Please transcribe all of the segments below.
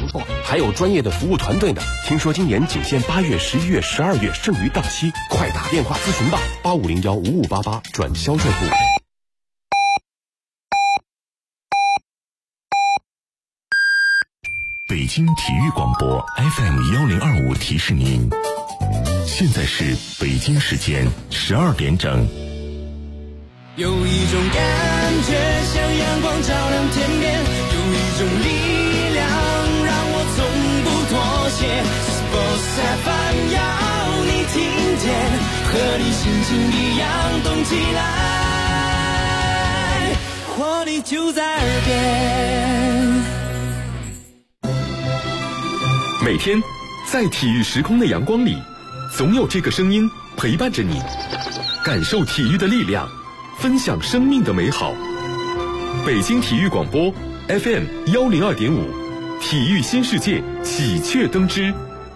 错，还有专业的服务团队呢。听说今年仅限8月、11月、12月剩余档期，快打电话咨询吧，85015588转销售部。 北京体育广播 FM1025提示您，现在是北京时间12点整。 有一种感觉像阳光照亮天边，有一种力量让我从不妥协。Sports FM 要你听见，和你心情一样动起来，活力就在耳边。 每天在体育时空的阳光里，总有这个声音陪伴着你，感受体育的力量，分享生命的美好。北京体育广播 FM102.5，体育新世界喜鹊登枝。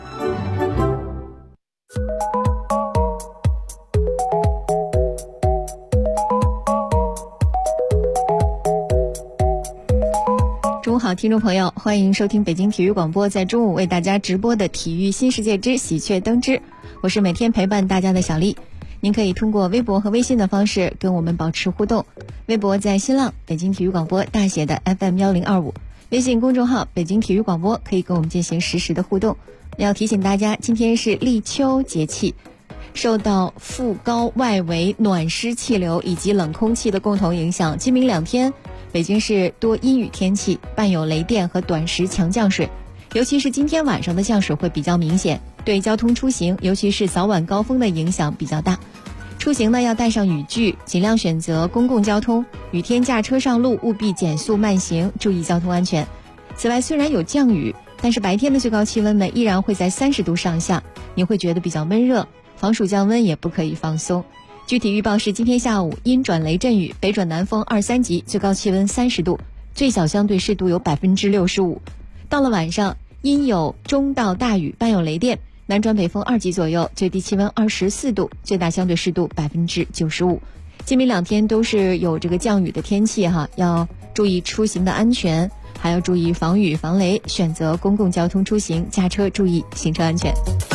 中午好，听众朋友，欢迎收听北京体育广播在中午为大家直播的体育新世界之喜鹊登枝，我是每天陪伴大家的小丽。您可以通过微博和微信的方式跟我们保持互动，微博在新浪北京体育广播大写的 FM1025， 微信公众号北京体育广播可以跟我们进行实时的互动。要提醒大家，今天是立秋节气，受到副高外围暖湿气流以及冷空气的共同影响，今明2天北京市多阴雨天气，伴有雷电和短时强降水，尤其是今天晚上的降水会比较明显，对交通出行尤其是早晚高峰的影响比较大。出行呢要带上雨具，尽量选择公共交通，雨天驾车上路务必减速慢行，注意交通安全。此外，虽然有降雨，但是白天的最高气温呢依然会在30度上下，你会觉得比较闷热，防暑降温也不可以放松。具体预报是今天下午阴转雷阵雨，北转南风2、3级，最高气温30度，最小相对湿度有65%。到了晚上，阴有中到大雨，伴有雷电，南转北风2级左右，最低气温24度，最大相对湿度95%。今明2天都是有这个降雨的天气哈，要注意出行的安全，还要注意防雨防雷，选择公共交通出行，驾车注意行车安全。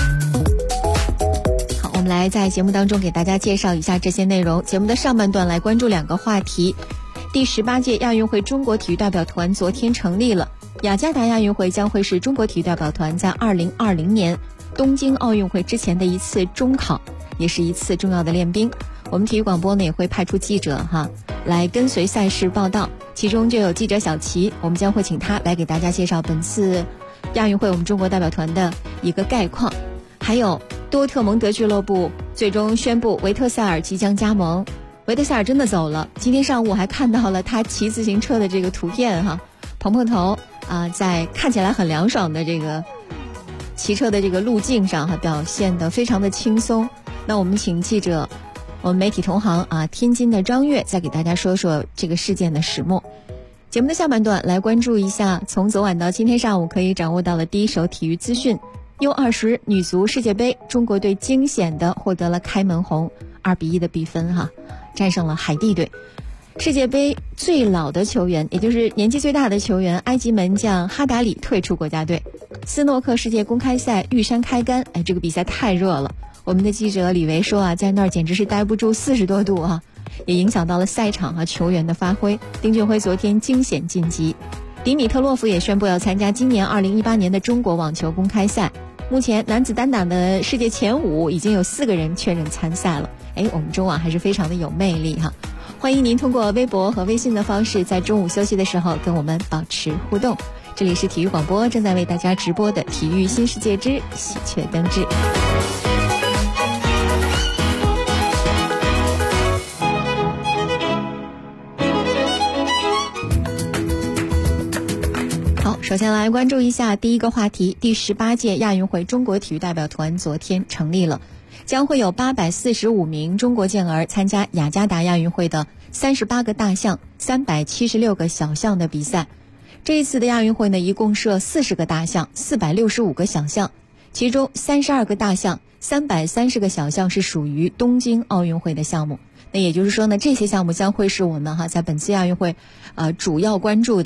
好，我们来在节目当中给大家介绍一下这些内容。节目的上半段来关注2个话题。第18届亚运会中国体育代表团昨天成立了，雅加达亚运会将会是中国体育代表团在2020年东京奥运会之前的一次中考，也是一次重要的练兵。我们体育广播呢也会派出记者来跟随赛事报道，其中就有记者小齐，我们将会请他来给大家介绍本次亚运会我们中国代表团的一个概况。还有多特蒙德俱乐部最终宣布维特塞尔即将加盟，维特塞尔真的走了，今天上午还看到了他骑自行车的这个图片蓬蓬头在看起来很凉爽的这个骑车的这个路径上表现得非常的轻松。那我们请记者，我们媒体同行天津的张悦再给大家说说这个事件的始末。节目的下半段来关注一下从昨晚到今天上午可以掌握到的第一手体育资讯。U20女足世界杯，中国队惊险地获得了开门红，2-1的比分战胜了海地队。世界杯最老的球员，也就是年纪最大的球员，埃及门将哈达里退出国家队。斯诺克世界公开赛玉山开杆，这个比赛太热了，我们的记者李维说在那儿简直是待不住，40多度也影响到了赛场和球员的发挥。丁俊晖昨天惊险晋级。迪米特洛夫也宣布要参加今年2018年的中国网球公开赛。目前男子单打的世界前5已经有4个人确认参赛了。我们中网还是非常的有魅力欢迎您通过微博和微信的方式在中午休息的时候跟我们保持互动。这里是体育广播正在为大家直播的体育新世界之喜鹊登枝。好，首先来关注一下第一个话题。第18届亚运会中国体育代表团昨天成立了，将会有845名中国健儿参加雅加达亚运会的38个大项、376个小项的比赛。这一次的亚运会呢，一共设40个大项、465个小项，其中32个大项、330个小项是属于东京奥运会的项目。那也就是说呢，这些项目将会是我们在本次亚运会主要关注的。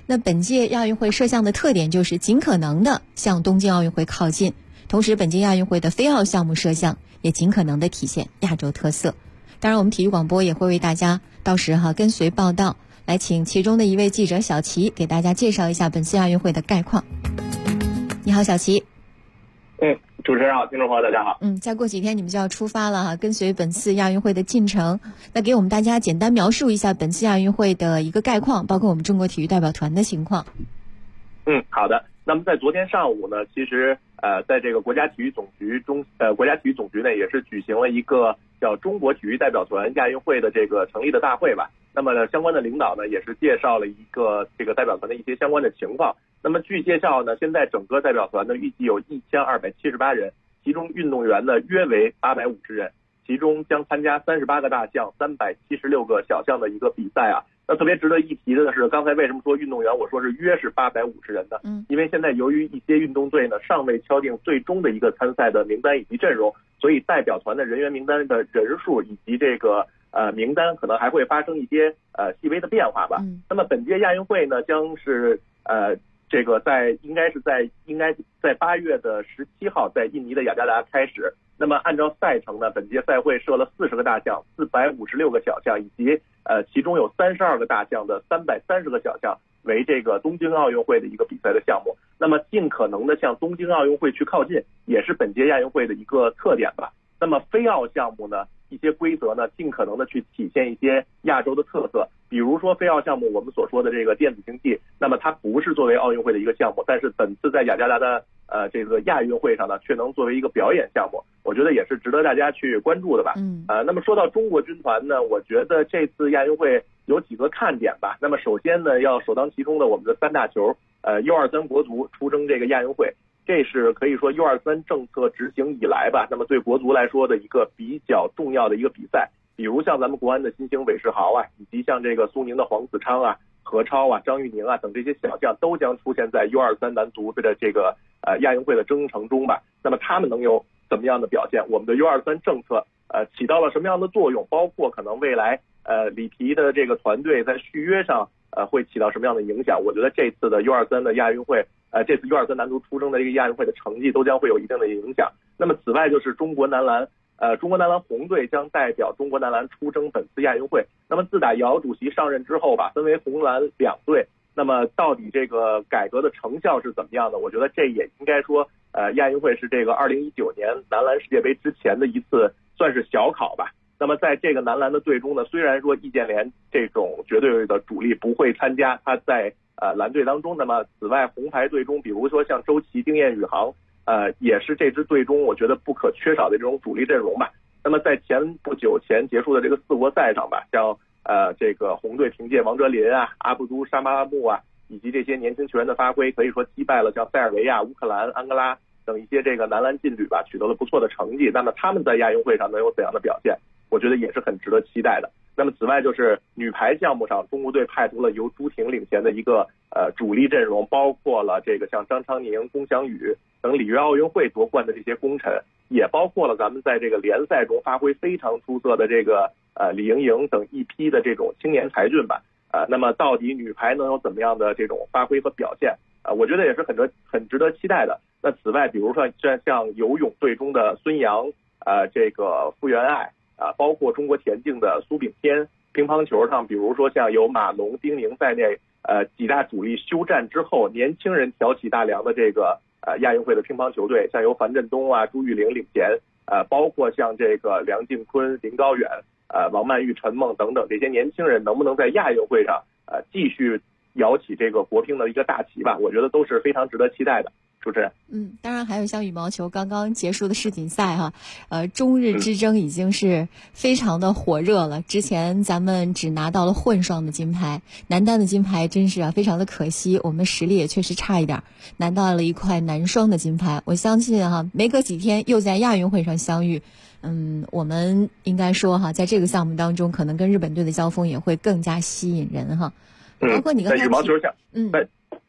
那本届亚运会摄像的特点就是尽可能的向东京奥运会靠近，同时本届亚运会的非奥项目摄像也尽可能的体现亚洲特色。当然我们体育广播也会为大家到时跟随报道，来请其中的一位记者小齐给大家介绍一下本次亚运会的概况。你好，小齐。 主持人好，听众朋友大家好。 再过几天你们就要出发了跟随本次亚运会的进程，那给我们大家简单描述一下本次亚运会的一个概况，包括我们中国体育代表团的情况。 好的。那么在昨天上午呢，其实在这个国家体育总局呢也是举行了一个叫中国体育代表团亚运会的这个成立的大会吧。那么相关的领导呢也是介绍了一个这个代表团的一些相关的情况。那么据介绍呢，现在整个代表团呢预计有1278人，其中运动员呢约为850人，其中将参加38个大项、376个小项的一个比赛啊。那特别值得一提的是，刚才为什么说运动员我说是约是850人呢？因为现在由于一些运动队呢尚未敲定最终的一个参赛的名单以及阵容，所以代表团的人员名单的人数以及这个名单可能还会发生一些细微的变化吧。那么本届亚运会呢将是这个应该在8月的17号在印尼的雅加达开始。那么按照赛程呢，本届赛会设了40个大项、456个小项，以及其中有32个大项的330个小项为这个东京奥运会的一个比赛的项目。那么尽可能的向东京奥运会去靠近，也是本届亚运会的一个特点吧。那么非奥项目呢，一些规则呢尽可能的去体现一些亚洲的特色，比如说非奥项目我们所说的这个电子竞技，那么它不是作为奥运会的一个项目，但是本次在雅加达的这个亚运会上呢却能作为一个表演项目，我觉得也是值得大家去关注的吧。那么说到中国军团呢，我觉得这次亚运会有几个看点吧。那么首先呢，要首当其冲的我们的3大球，U23国足出征这个亚运会，这是可以说 U23 政策执行以来吧，那么对国足来说的一个比较重要的一个比赛。比如像咱们国安的新星韦世豪啊，以及像这个苏宁的黄子昌啊、何超啊、张玉宁啊等这些小将都将出现在 U23 男足的这个亚运会的征程中吧。那么他们能有怎么样的表现？我们的 U23 政策起到了什么样的作用？包括可能未来里皮的这个团队在续约上会起到什么样的影响？我觉得这次的 U23 的亚运会这次 U23 男足出征的这个亚运会的成绩都将会有一定的影响。那么此外就是中国男篮红队将代表中国男篮出征本次亚运会。那么自打姚主席上任之后吧，分为红蓝2队，那么到底这个改革的成效是怎么样的？我觉得这也应该说亚运会是这个2019年男篮世界杯之前的一次算是小考吧。那么在这个男篮的队中呢，虽然说易建联这种绝对的主力不会参加，他在蓝队当中，那么此外红牌队中比如说像周琦、丁彦雨航也是这支队中我觉得不可缺少的这种主力阵容吧。那么在不久前结束的这个4国赛上吧，像这个红队凭借王哲林啊、阿布都沙马木啊以及这些年轻球员的发挥，可以说击败了像塞尔维亚、乌克兰、安哥拉等一些这个男篮劲旅吧，取得了不错的成绩。那么他们在亚运会上能有怎样的表现？我觉得也是很值得期待的。那么此外就是女排项目上，中国队派出了由朱婷领衔的一个主力阵容，包括了这个像张昌宁、龚翔宇等里约奥运会夺冠的这些功臣，也包括了咱们在这个联赛中发挥非常出色的这个李盈莹等一批的这种青年才俊吧。那么到底女排能有怎么样的这种发挥和表现？我觉得也是很值得期待的。那此外，比如说像游泳队中的孙杨，这个傅园爱，包括中国田径的苏炳添，乒乓球上比如说像有马龙、丁宁在内，几大主力休战之后，年轻人挑起大梁的这个亚运会的乒乓球队，像由樊振东啊、朱玉玲领衔，包括像这个梁靖昆、林高远、王曼玉、陈梦等等这些年轻人，能不能在亚运会上继续摇起这个国乒的一个大旗吧？我觉得都是非常值得期待的。主持人， 当然还有像羽毛球刚刚结束的世锦赛中日之争已经是非常的火热了。之前咱们只拿到了混双的金牌，男单的金牌真是非常的可惜，我们实力也确实差一点，拿到了一块男双的金牌。我相信没隔几天又在亚运会上相遇。我们应该说在这个项目当中，可能跟日本队的交锋也会更加吸引人包括你刚才在羽毛球上，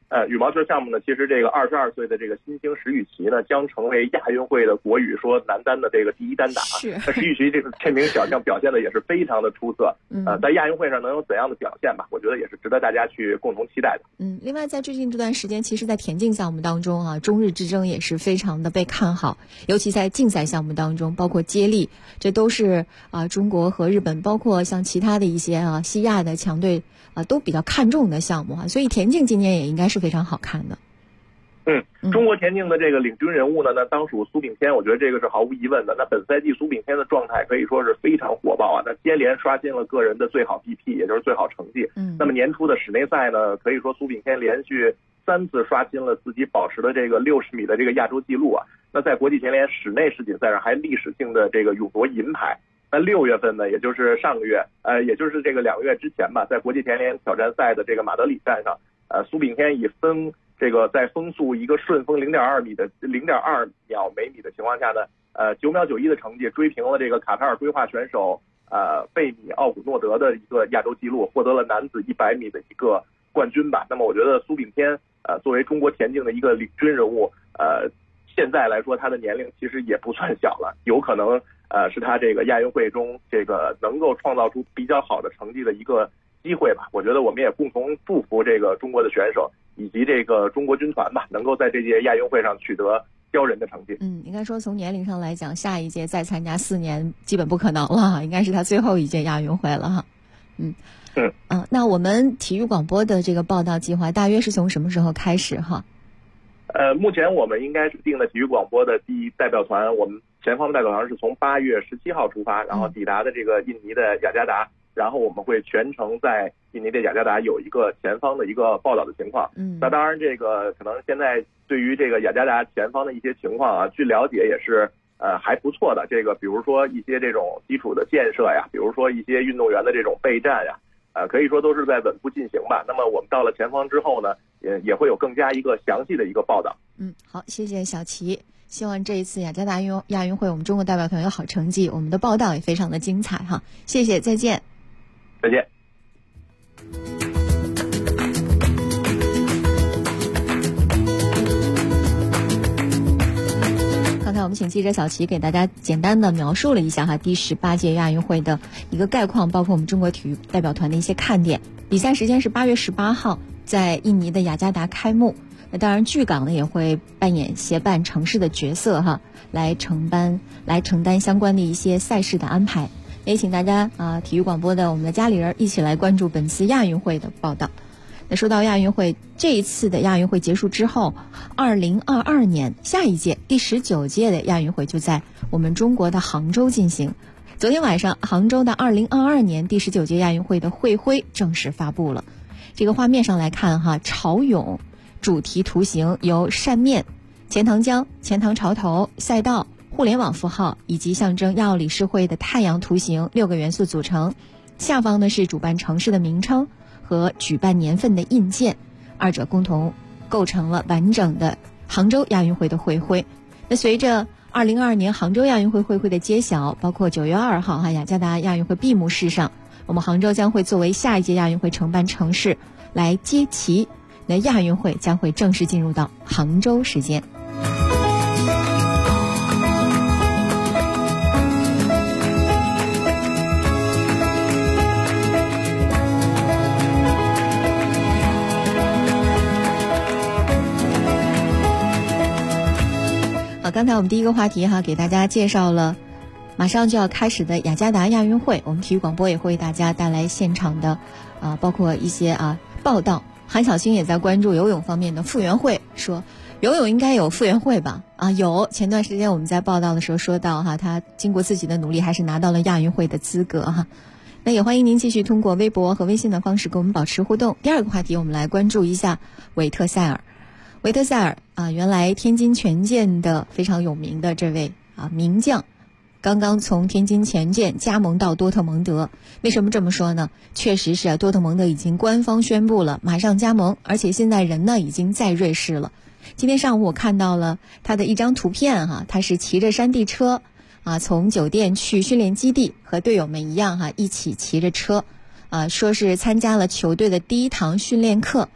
羽毛球项目呢，其实这个22岁的这个新星石宇奇呢，将成为亚运会的国羽说男单的这个第一单打。那石宇奇这名小将表现的也是非常的出色。在亚运会上能有怎样的表现吧？我觉得也是值得大家去共同期待的。 另外在最近这段时间，其实在田径项目当中啊，中日之争也是非常的被看好，尤其在竞赛项目当中，包括接力，这都是中国和日本，包括像其他的一些西亚的强队都比较看重的项目所以田径今年也应该是非常好看的。 中国田径的这个领军人物呢，那当属苏炳添，我觉得这个是毫无疑问的。那本赛季苏炳添的状态可以说是非常火爆那接连刷新了个人的最好 BP， 也就是最好成绩。那么年初的室内赛呢，可以说苏炳添连续3次刷新了自己保持的这个60米的这个亚洲纪录那在国际田联室内世锦赛上还历史性的这个勇夺银牌。那6月份呢，也就是上个月，也就是这个2个月之前吧，在国际田联挑战赛的这个马德里站上，苏炳添以在风速一个顺风0.2秒每米的情况下呢，9秒91的成绩追平了这个卡塔尔规划选手贝米奥古诺德的一个亚洲纪录，获得了男子100米的一个冠军吧。那么我觉得苏炳添作为中国田径的一个领军人物，现在来说他的年龄其实也不算小了，有可能是他这个亚运会中这个能够创造出比较好的成绩的一个机会吧。我觉得我们也共同祝福这个中国的选手以及这个中国军团吧，能够在这届亚运会上取得骄人的成绩。 应该说从年龄上来讲，下一届再参加4年基本不可能了，应该是他最后一届亚运会了那我们体育广播的这个报道计划大约是从什么时候开始目前我们应该是定的体育广播的第一代表团，我们前方的代表团是从8月17号出发，然后抵达的这个印尼的雅加达，然后我们会全程在印尼的雅加达有一个前方的一个报道的情况。那当然这个可能现在对于这个雅加达前方的一些情况据了解也是还不错的。这个比如说一些这种基础的建设呀，比如说一些运动员的这种备战呀，可以说都是在稳步进行吧。那么我们到了前方之后呢，也会有更加一个详细的一个报道。 好，谢谢小齐。希望这一次雅加达亚运会我们中国代表团有好成绩，我们的报道也非常的精彩谢谢，再见。 再见。 刚才我们请记者小齐给大家简单的描述了一下第18届亚运会的一个概况，包括我们中国体育代表团的一些看点。比赛时间是8月18号在印尼的雅加达开幕。那当然巨港呢也会扮演协办城市的角色来承担相关的一些赛事的安排。也请大家体育广播的我们的家里人一起来关注本次亚运会的报道。那说到亚运会，这一次的亚运会结束之后，2022年下一届第19届的亚运会就在我们中国的杭州进行。昨天晚上，杭州的2022年第19届亚运会的会徽正式发布了。这个画面上来看潮涌主题图形由扇面、钱塘江、钱塘潮头、赛道、互联网符号以及象征亚奥理事会的太阳图形6个元素组成。下方呢是主办城市的名称和举办年份的印鉴，二者共同构成了完整的杭州亚运会的会徽。那随着2022年杭州亚运会会徽的揭晓，包括9月2号雅加达亚运会闭幕式上，我们杭州将会作为下一届亚运会承办城市来接旗。那亚运会将会正式进入到杭州时间。好，刚才我们第一个话题给大家介绍了马上就要开始的雅加达亚运会，我们体育广播也会为大家带来现场的包括一些报道。韩小青也在关注游泳方面的复员会，说游泳应该有复员会吧？有。前段时间我们在报道的时候说到他经过自己的努力还是拿到了亚运会的资格那也欢迎您继续通过微博和微信的方式跟我们保持互动。第二个话题我们来关注一下韦特塞尔。韦特塞尔原来天津权健的非常有名的这位名将，刚刚从天津权健加盟到多特蒙德。为什么这么说呢？确实是多特蒙德已经官方宣布了马上加盟，而且现在人呢已经在瑞士了。今天上午我看到了他的一张图片他是骑着山地车从酒店去训练基地，和队友们一样一起骑着车说是参加了球队的第一堂训练课。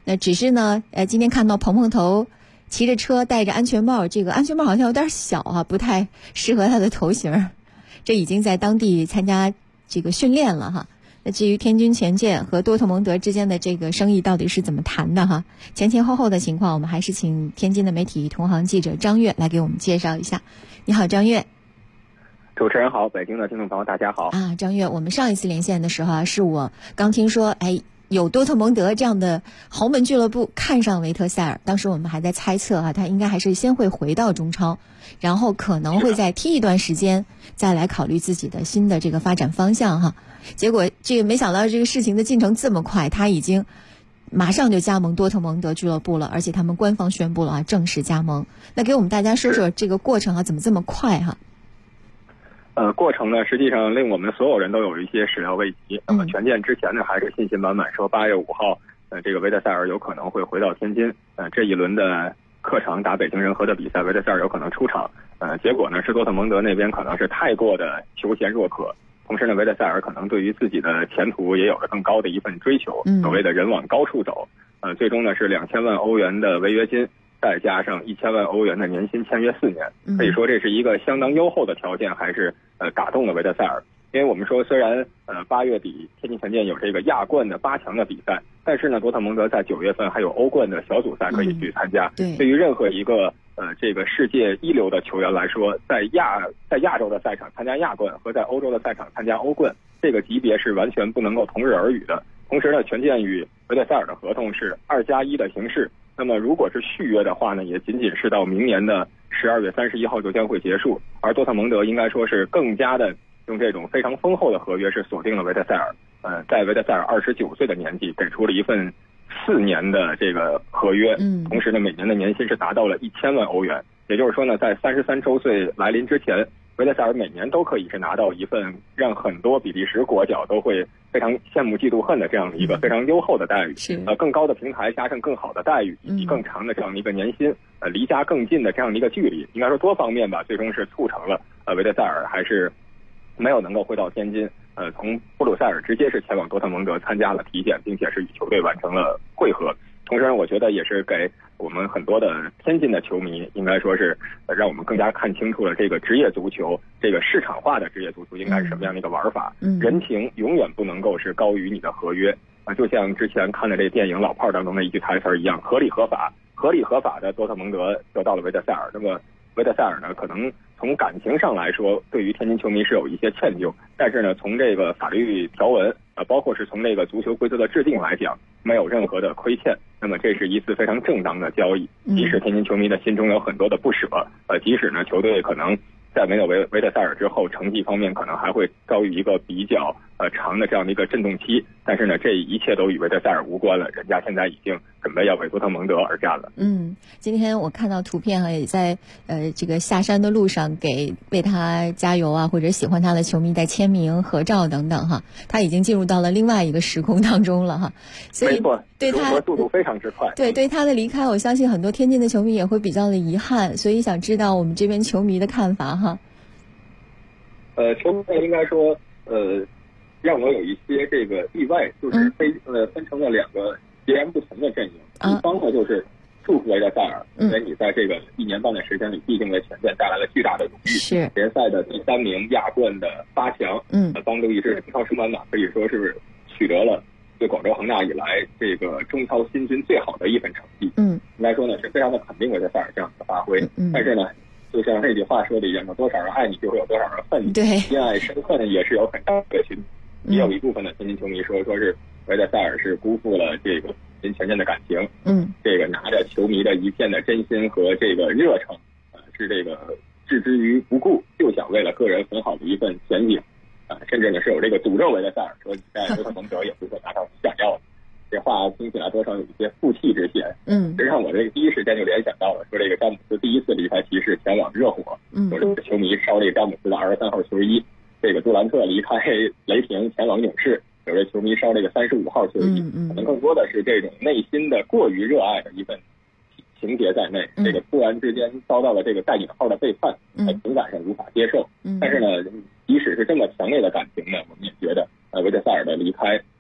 那只是呢，今天看到鹏鹏头骑着车戴着安全帽，这个安全帽好像有点小啊，不太适合他的头型。这已经在当地参加这个训练了哈。那至于天津权健和多特蒙德之间的这个生意到底是怎么谈的哈，前后的情况，我们还是请天津的媒体同行记者张悦来给我们介绍一下。你好，张悦。 主持人好，北京的听众朋友大家好。 啊，张悦，我们上一次连线的时候啊，是我刚听说，有多特蒙德这样的豪门俱乐部看上维特塞尔，当时我们还在猜测他应该还是先会回到中超，然后可能会再踢一段时间，再来考虑自己的新的这个发展方向哈。结果这个没想到这个事情的进程这么快，他已经马上就加盟多特蒙德俱乐部了，而且他们官方宣布了啊，正式加盟。那给我们大家说说这个过程啊，怎么这么快哈？ 过程呢，实际上令我们所有人都有一些始料未及。那么权健之前呢，还是信心满满，说8月5号，这个维特塞尔有可能会回到天津。这一轮的客场打北京人和的比赛，维特塞尔有可能出场。结果呢，是多特蒙德那边可能是太过的求贤若渴，同时呢，维特塞尔可能对于自己的前途也有了更高的一份追求，所谓的人往高处走。最终呢是2000万欧元的违约金，再加上1000万欧元的年薪，签约4年，可以说这是一个相当优厚的条件，还是打动了维特塞尔。因为我们说，虽然8月底天津权健有这个亚冠的8强的比赛，但是呢，多特蒙德在9月份还有欧冠的小组赛可以去参加。对于任何一个这个世界一流的球员来说，在亚洲的赛场参加亚冠和在欧洲的赛场参加欧冠，这个级别是完全不能够同日而语的。同时呢，权健与维特塞尔的合同是2+1的形式。那么如果是续约的话呢，也仅仅是到明年的12月31号就将会结束。而多特蒙德应该说是更加的用这种非常丰厚的合约是锁定了维特塞尔。在维特塞尔29岁的年纪，给出了一份4年的这个合约。同时呢，每年的年薪是达到了1000万欧元。也就是说呢，在33周岁来临之前，维特塞尔每年都可以是拿到一份让很多比利时国脚都会非常羡慕嫉妒恨的这样的一个非常优厚的待遇。更高的平台加上更好的待遇以及更长的这样的一个年薪，离家更近的这样的一个距离，应该说多方面吧，最终是促成了维特塞尔还是没有能够回到天津。从布鲁塞尔直接是前往多特蒙德参加了体检，并且是与球队完成了会合。同时呢，我觉得也是给我们很多的天津的球迷，应该说是让我们更加看清楚了这个职业足球，这个市场化的职业足球应该是什么样的一个玩法。人情永远不能够是高于你的合约。就像之前看的这电影《老炮儿》当中的一句台词一样，合理合法的多特蒙德得到了维特塞尔。那么维特塞尔呢，可能从感情上来说，对于天津球迷是有一些歉疚，但是呢，从这个法律条文包括是从这个足球规则的制定来讲，没有任何的亏欠。那么这是一次非常正当的交易，即使天津球迷的心中有很多的不舍，即使呢球队可能在没有维特塞尔之后，成绩方面可能还会遭遇一个比较长的这样的一个震动期，但是呢，这一切都与维特塞尔无关了，人家现在已经准备要为多特蒙德而战了。 今天我看到图片哈，也在这个下山的路上给为他加油啊，或者喜欢他的球迷在签名、合照等等哈，他已经进入到了另外一个时空当中了哈。所以没错， 对他速度非常之快。 对他的离开，我相信很多天津的球迷也会比较的遗憾，所以想知道我们这边球迷的看法哈。 球迷应该说让我有一些这个意外，就是分成了2个截然不同的阵营。一方呢就是祝福维特塞尔，因为你在这个1年半的时间里，毕竟为权健带来了巨大的荣誉，是联赛的第3名，亚冠的8强，帮助一支中超升班马，可以说是取得了对广州恒大以来这个中超新军最好的一份成绩。应该说呢是非常的肯定维特塞尔这样的发挥。但是呢，就像那句话说的一样，有多少人爱你，就会有多少人恨你。对，因爱生恨也是有很大的群。也有一部分的天津球迷说是维特塞尔是辜负了这个跟权健的感情。这个拿着球迷的一片的真心和这个热诚，是这个置之于不顾，就想为了个人很好的一份前景，甚至呢是有这个诅咒维特塞尔，说你在多特蒙德也不会拿到你想要的。这话听起来多少有一些负气之嫌。实际上我这个第一时间就联想到了，说这个詹姆斯第一次离开骑士前往热火，说这个球迷烧这个詹姆斯的23号球衣，这个杜兰特离开雷霆前往勇士，有这球迷烧这个35号球衣，可能更多的是这种内心的过于热爱的一份情节在内。这个突然之间遭到了这个带引号的背叛，在情感上无法接受。但是呢，即使是这么强烈的感情呢，我们也觉得维特塞尔的离开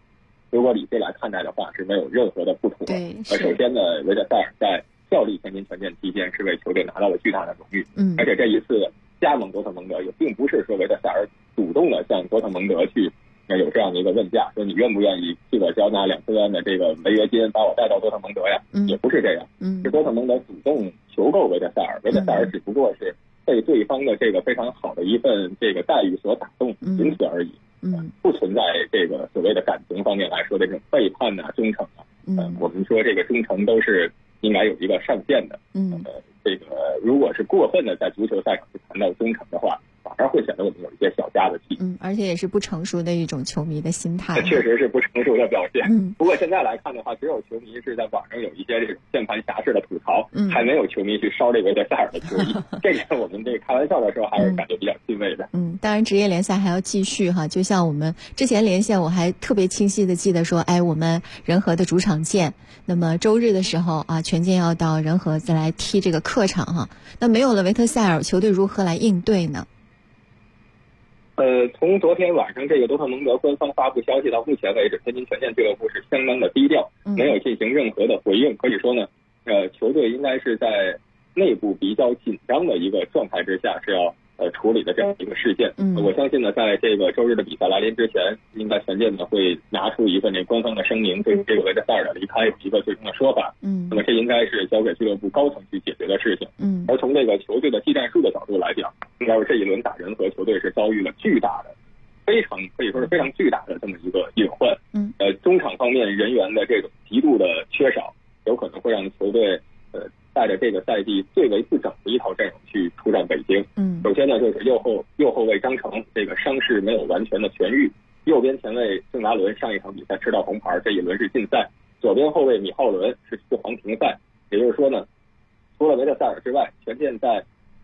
如果理智来看待的话，是没有任何的不妥。 对， 首先呢，维特塞尔在效力天津权健期间是为球队拿到了巨大的荣誉。而且这一次加盟多特蒙德也并不是说维特塞尔主动的向多特蒙德去有这样的一个问价，说你愿不愿意替我交纳2000万的这个违约金，把我带到多特蒙德呀？也不是这样，是多特蒙德主动求购维特塞尔，维特塞尔只不过是被对方的这个非常好的一份这个待遇所打动，仅此而已。不存在这个所谓的感情方面来说的这种背叛啊、忠诚啊。我们说这个忠诚都是应该有一个上限的。这个如果是过分的在足球赛场去谈到忠诚的话，反而会显得我们有一些小家子气。 而且也是不成熟的一种球迷的心态。 确实是不成熟的表现。不过现在来看的话，只有球迷是在网上有一些这种键盘侠式的吐槽，还没有球迷去烧这个维特塞尔的球衣。这个我们这个开玩笑的时候还是感觉比较欣慰的。 当然职业联赛还要继续哈，就像我们之前连线，我还特别清晰的记得说，我们仁和的主场见。那么周日的时候啊，权健要到仁和再来踢这个客场哈。那没有了维特塞尔，球队如何来应对呢？ 从昨天晚上这个多特蒙德官方发布消息到目前为止，天津权健俱乐部是相当的低调，没有进行任何的回应。可以说呢，球队应该是在内部比较紧张的一个状态之下是要处理的这样一个事件。我相信呢，在这个周日的比赛来临之前，应该权健呢会拿出一份这官方的声明，对于这个维特塞尔的离开有一个最终的说法。那么这应该是交给俱乐部高层去解决的事情。而从这个球队的技战术的角度来讲，应该是这一轮打仁和，球队是遭遇了巨大的、非常可以说是非常巨大的这么一个隐患。中场方面人员的这种极度的缺少，有可能会让球队带着这个赛季最为不整的一套阵容去出战北京。首先呢，就是右后卫张成这个伤势没有完全的痊愈，右边前卫郑达伦上一场比赛吃到红牌，这一轮是禁赛。左边后卫米浩伦是4黄停赛。也就是说呢，除了维特塞尔之外，权健在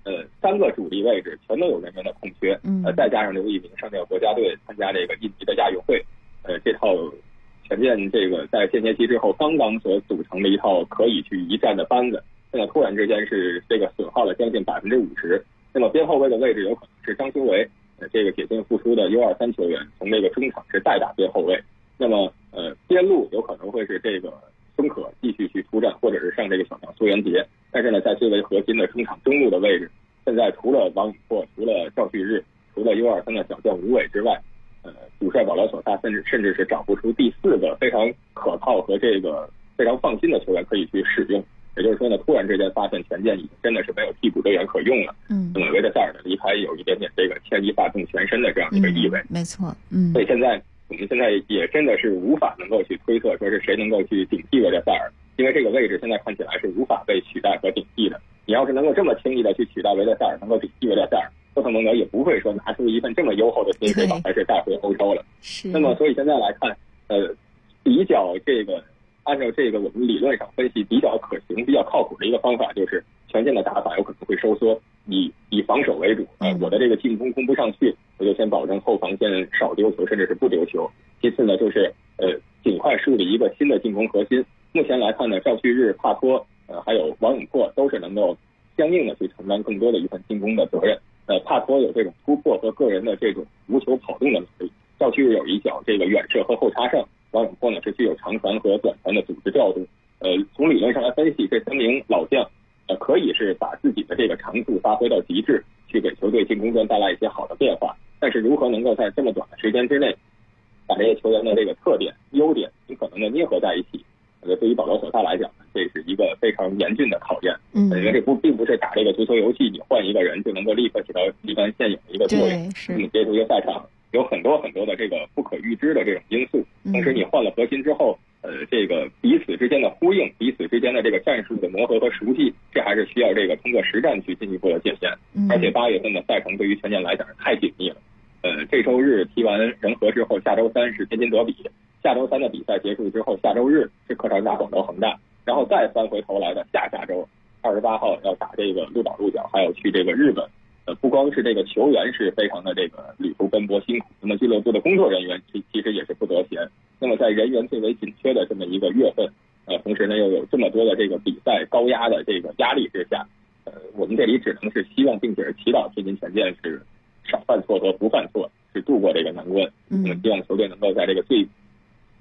3个主力位置全都有人员的空缺。再加上刘一鸣上调国家队参加这个印尼的亚运会，这套权健这个在间歇期之后刚刚所组成的一套可以去一战的班子，现在突然之间是这个损耗了将近50%。那么边后卫的位置有可能是张修为，这个解禁复出的 U23 球员，从这个中场是代打边后卫。那么边路有可能会是这个孙可继续去出战，或者是上这个小将苏元杰。但是呢，在最为核心的中场中路的位置，现在除了王宇珀，除了赵旭日，除了 U23 的小将吴伟之外，主帅保罗索萨甚至是找不出第4个非常可靠和这个非常放心的球员可以去使用。也就是说呢，突然之间发现权健已经真的是没有替补队员可用了。那么维特塞尔的离开有一点点这个牵一发动全身的这样一个意味。 没错。 所以我们现在也真的是无法能够去推测说是谁能够去顶替维特塞尔，因为这个位置现在看起来是无法被取代和顶替的。你要是能够这么轻易的去取代维特塞尔，能够顶替维特塞尔，多特蒙德也不会说拿出一份这么优厚的薪水把还是带回欧洲了。那么所以现在来看，比较这个按照这个我们理论上分析比较可行、比较靠谱的一个方法，就是权健的打法有可能会收缩，以防守为主。我的这个进攻攻不上去，我就先保证后防线少丢球，甚至是不丢球。其次呢，就是尽快树立一个新的进攻核心。目前来看呢，赵旭日、帕托还有王永珀都是能够相应的去承担更多的一份进攻的责任。帕托有这种突破和个人的这种无球跑动的能力，赵旭日有一脚这个远射和后插上，王永珀呢是具有长传和短传的组织调度。从理论上来分析，这3名老将可以是把自己的这个长处发挥到极致，去给球队进攻端带来一些好的变化。但是如何能够在这么短的时间之内，把这些球员的这个特点、优点尽可能的捏合在一起，对于保罗索萨来讲，这是一个非常严峻的考验。因为这并不是打这个足球游戏，你换一个人就能够立刻起到立竿见影的一个作用。你接触一个赛场，有很多的这个不可预知的这种因素。同时，你换了核心之后，这个彼此之间的呼应，彼此之间的这个战术的磨合和熟悉，这还是需要这个通过实战去进一步的体现。而且8月份的赛程对于权健来讲是太紧密了。这周日踢完仁和之后，下周3是天津德比，下周3的比赛结束之后，下周日是客场打广州恒大，然后再翻回头来的下周28号要打这个鹿岛鹿角，还有去这个日本。不光是这个球员是非常的这个旅途奔波辛苦，那么俱乐部的工作人员其实也是不得闲。那么在人员最为紧缺的这么一个月份，同时呢又有这么多的这个比赛高压的这个压力之下，我们这里只能是希望并且是祈祷天津权健是少犯错和不犯错，是度过这个难关。那么希望球队能够在这个最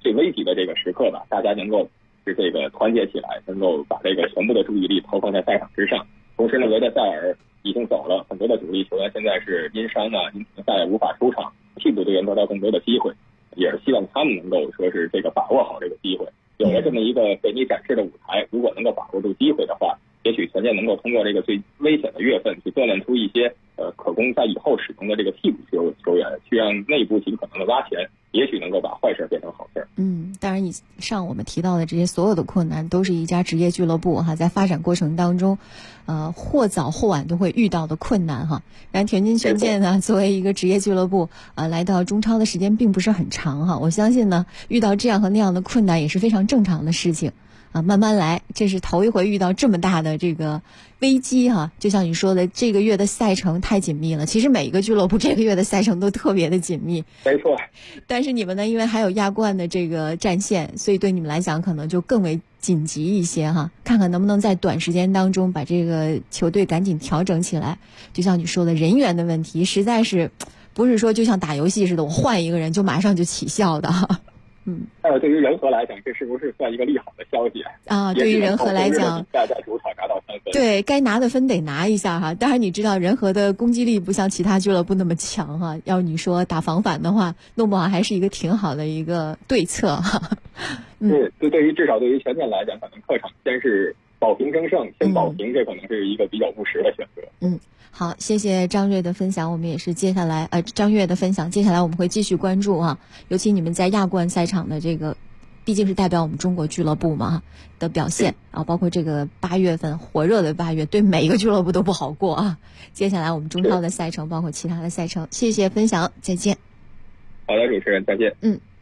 最危急的这个时刻吧，大家能够是这个团结起来，能够把这个全部的注意力投放在赛场之上。同时呢，维特塞尔已经走了，很多的主力球员现在是因伤啊、因停赛无法出场，替补队员得到更多的机会，也是希望他们能够说是这个把握好这个机会。有了这么一个给你展示的舞台，如果能够把握住机会的话，也许权健能够通过这个最危险的月份去锻炼出一些可供在以后使用的这个替补球员，去让内部尽可能的挖潜，也许能够把坏事变成好事。 当然以上我们提到的这些所有的困难都是一家职业俱乐部在发展过程当中或早或晚都会遇到的困难然后田径权健呢作为一个职业俱乐部来到中超的时间并不是很长我相信呢遇到这样和那样的困难也是非常正常的事情慢慢来，这是头一回遇到这么大的这个危机就像你说的，这个月的赛程太紧密了。其实每一个俱乐部这个月的赛程都特别的紧密， 没错。 但是你们呢，因为还有亚冠的这个战线，所以对你们来讲可能就更为紧急一些看看能不能在短时间当中把这个球队赶紧调整起来。就像你说的，人员的问题实在是不是说就像打游戏似的，我换一个人就马上就起效的。 对于仁和来讲，这是不是算一个利好的消息对于仁和来讲， 在主场拿到3分， 对该拿的分得拿一下当然你知道仁和的攻击力不像其他俱乐部那么强要你说打防反的话，弄不好还是一个挺好的一个对策至少对于权健来讲，可能客场先是保平争胜，先保平，这可能是一个比较务实的选择。 好，谢谢张睿的分享，我们也是接下来张悦的分享，接下来我们会继续关注尤其你们在亚冠赛场的这个，毕竟是代表我们中国俱乐部嘛的表现包括这个8月份火热的8月，对每一个俱乐部都不好过接下来我们中超的赛程，包括其他的赛程，谢谢分享，再见。 好的，主持人再见。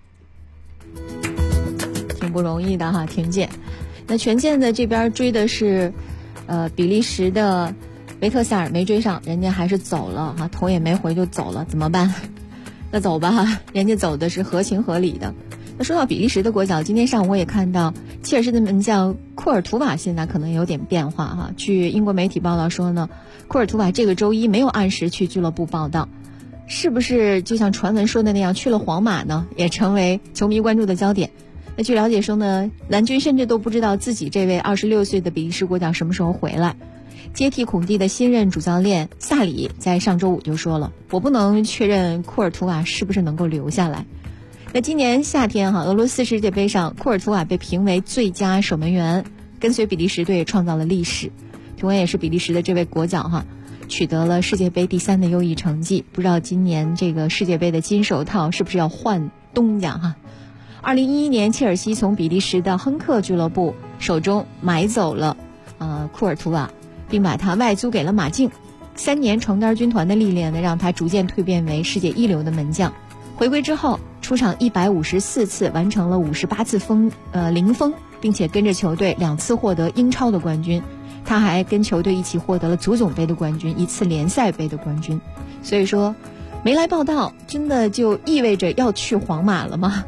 挺不容易的田健。那权健的这边追的是比利时的维特塞尔，没追上，人家还是走了头也没回就走了，怎么办？那走吧人家走的是合情合理的。那说到比利时的国脚，今天上午我也看到切尔西的门将库尔图瓦现在可能有点变化据英国媒体报道说呢，库尔图瓦这个周一没有按时去俱乐部报到，是不是就像传闻说的那样去了皇马呢？也成为球迷关注的焦点。那据了解说呢，蓝军甚至都不知道自己这位26岁的比利时国脚什么时候回来。接替孔蒂的新任主教练萨里在上周五就说了，我不能确认库尔图瓦是不是能够留下来。那今年夏天俄罗斯世界杯上，库尔图瓦被评为最佳守门员，跟随比利时队创造了历史。同样也是比利时的这位国脚取得了世界杯第3的优异成绩。不知道今年这个世界杯的金手套是不是要换东家2011年切尔西从比利时的亨克俱乐部手中买走了库尔图瓦，并把他外租给了马竞。3年床单军团的历练呢，让他逐渐蜕变为世界一流的门将。回归之后，出场154次，完成了58次零封，并且跟着球队2次获得英超的冠军。他还跟球队一起获得了足总杯的冠军，1次联赛杯的冠军。所以说，没来报道，真的就意味着要去皇马了吗？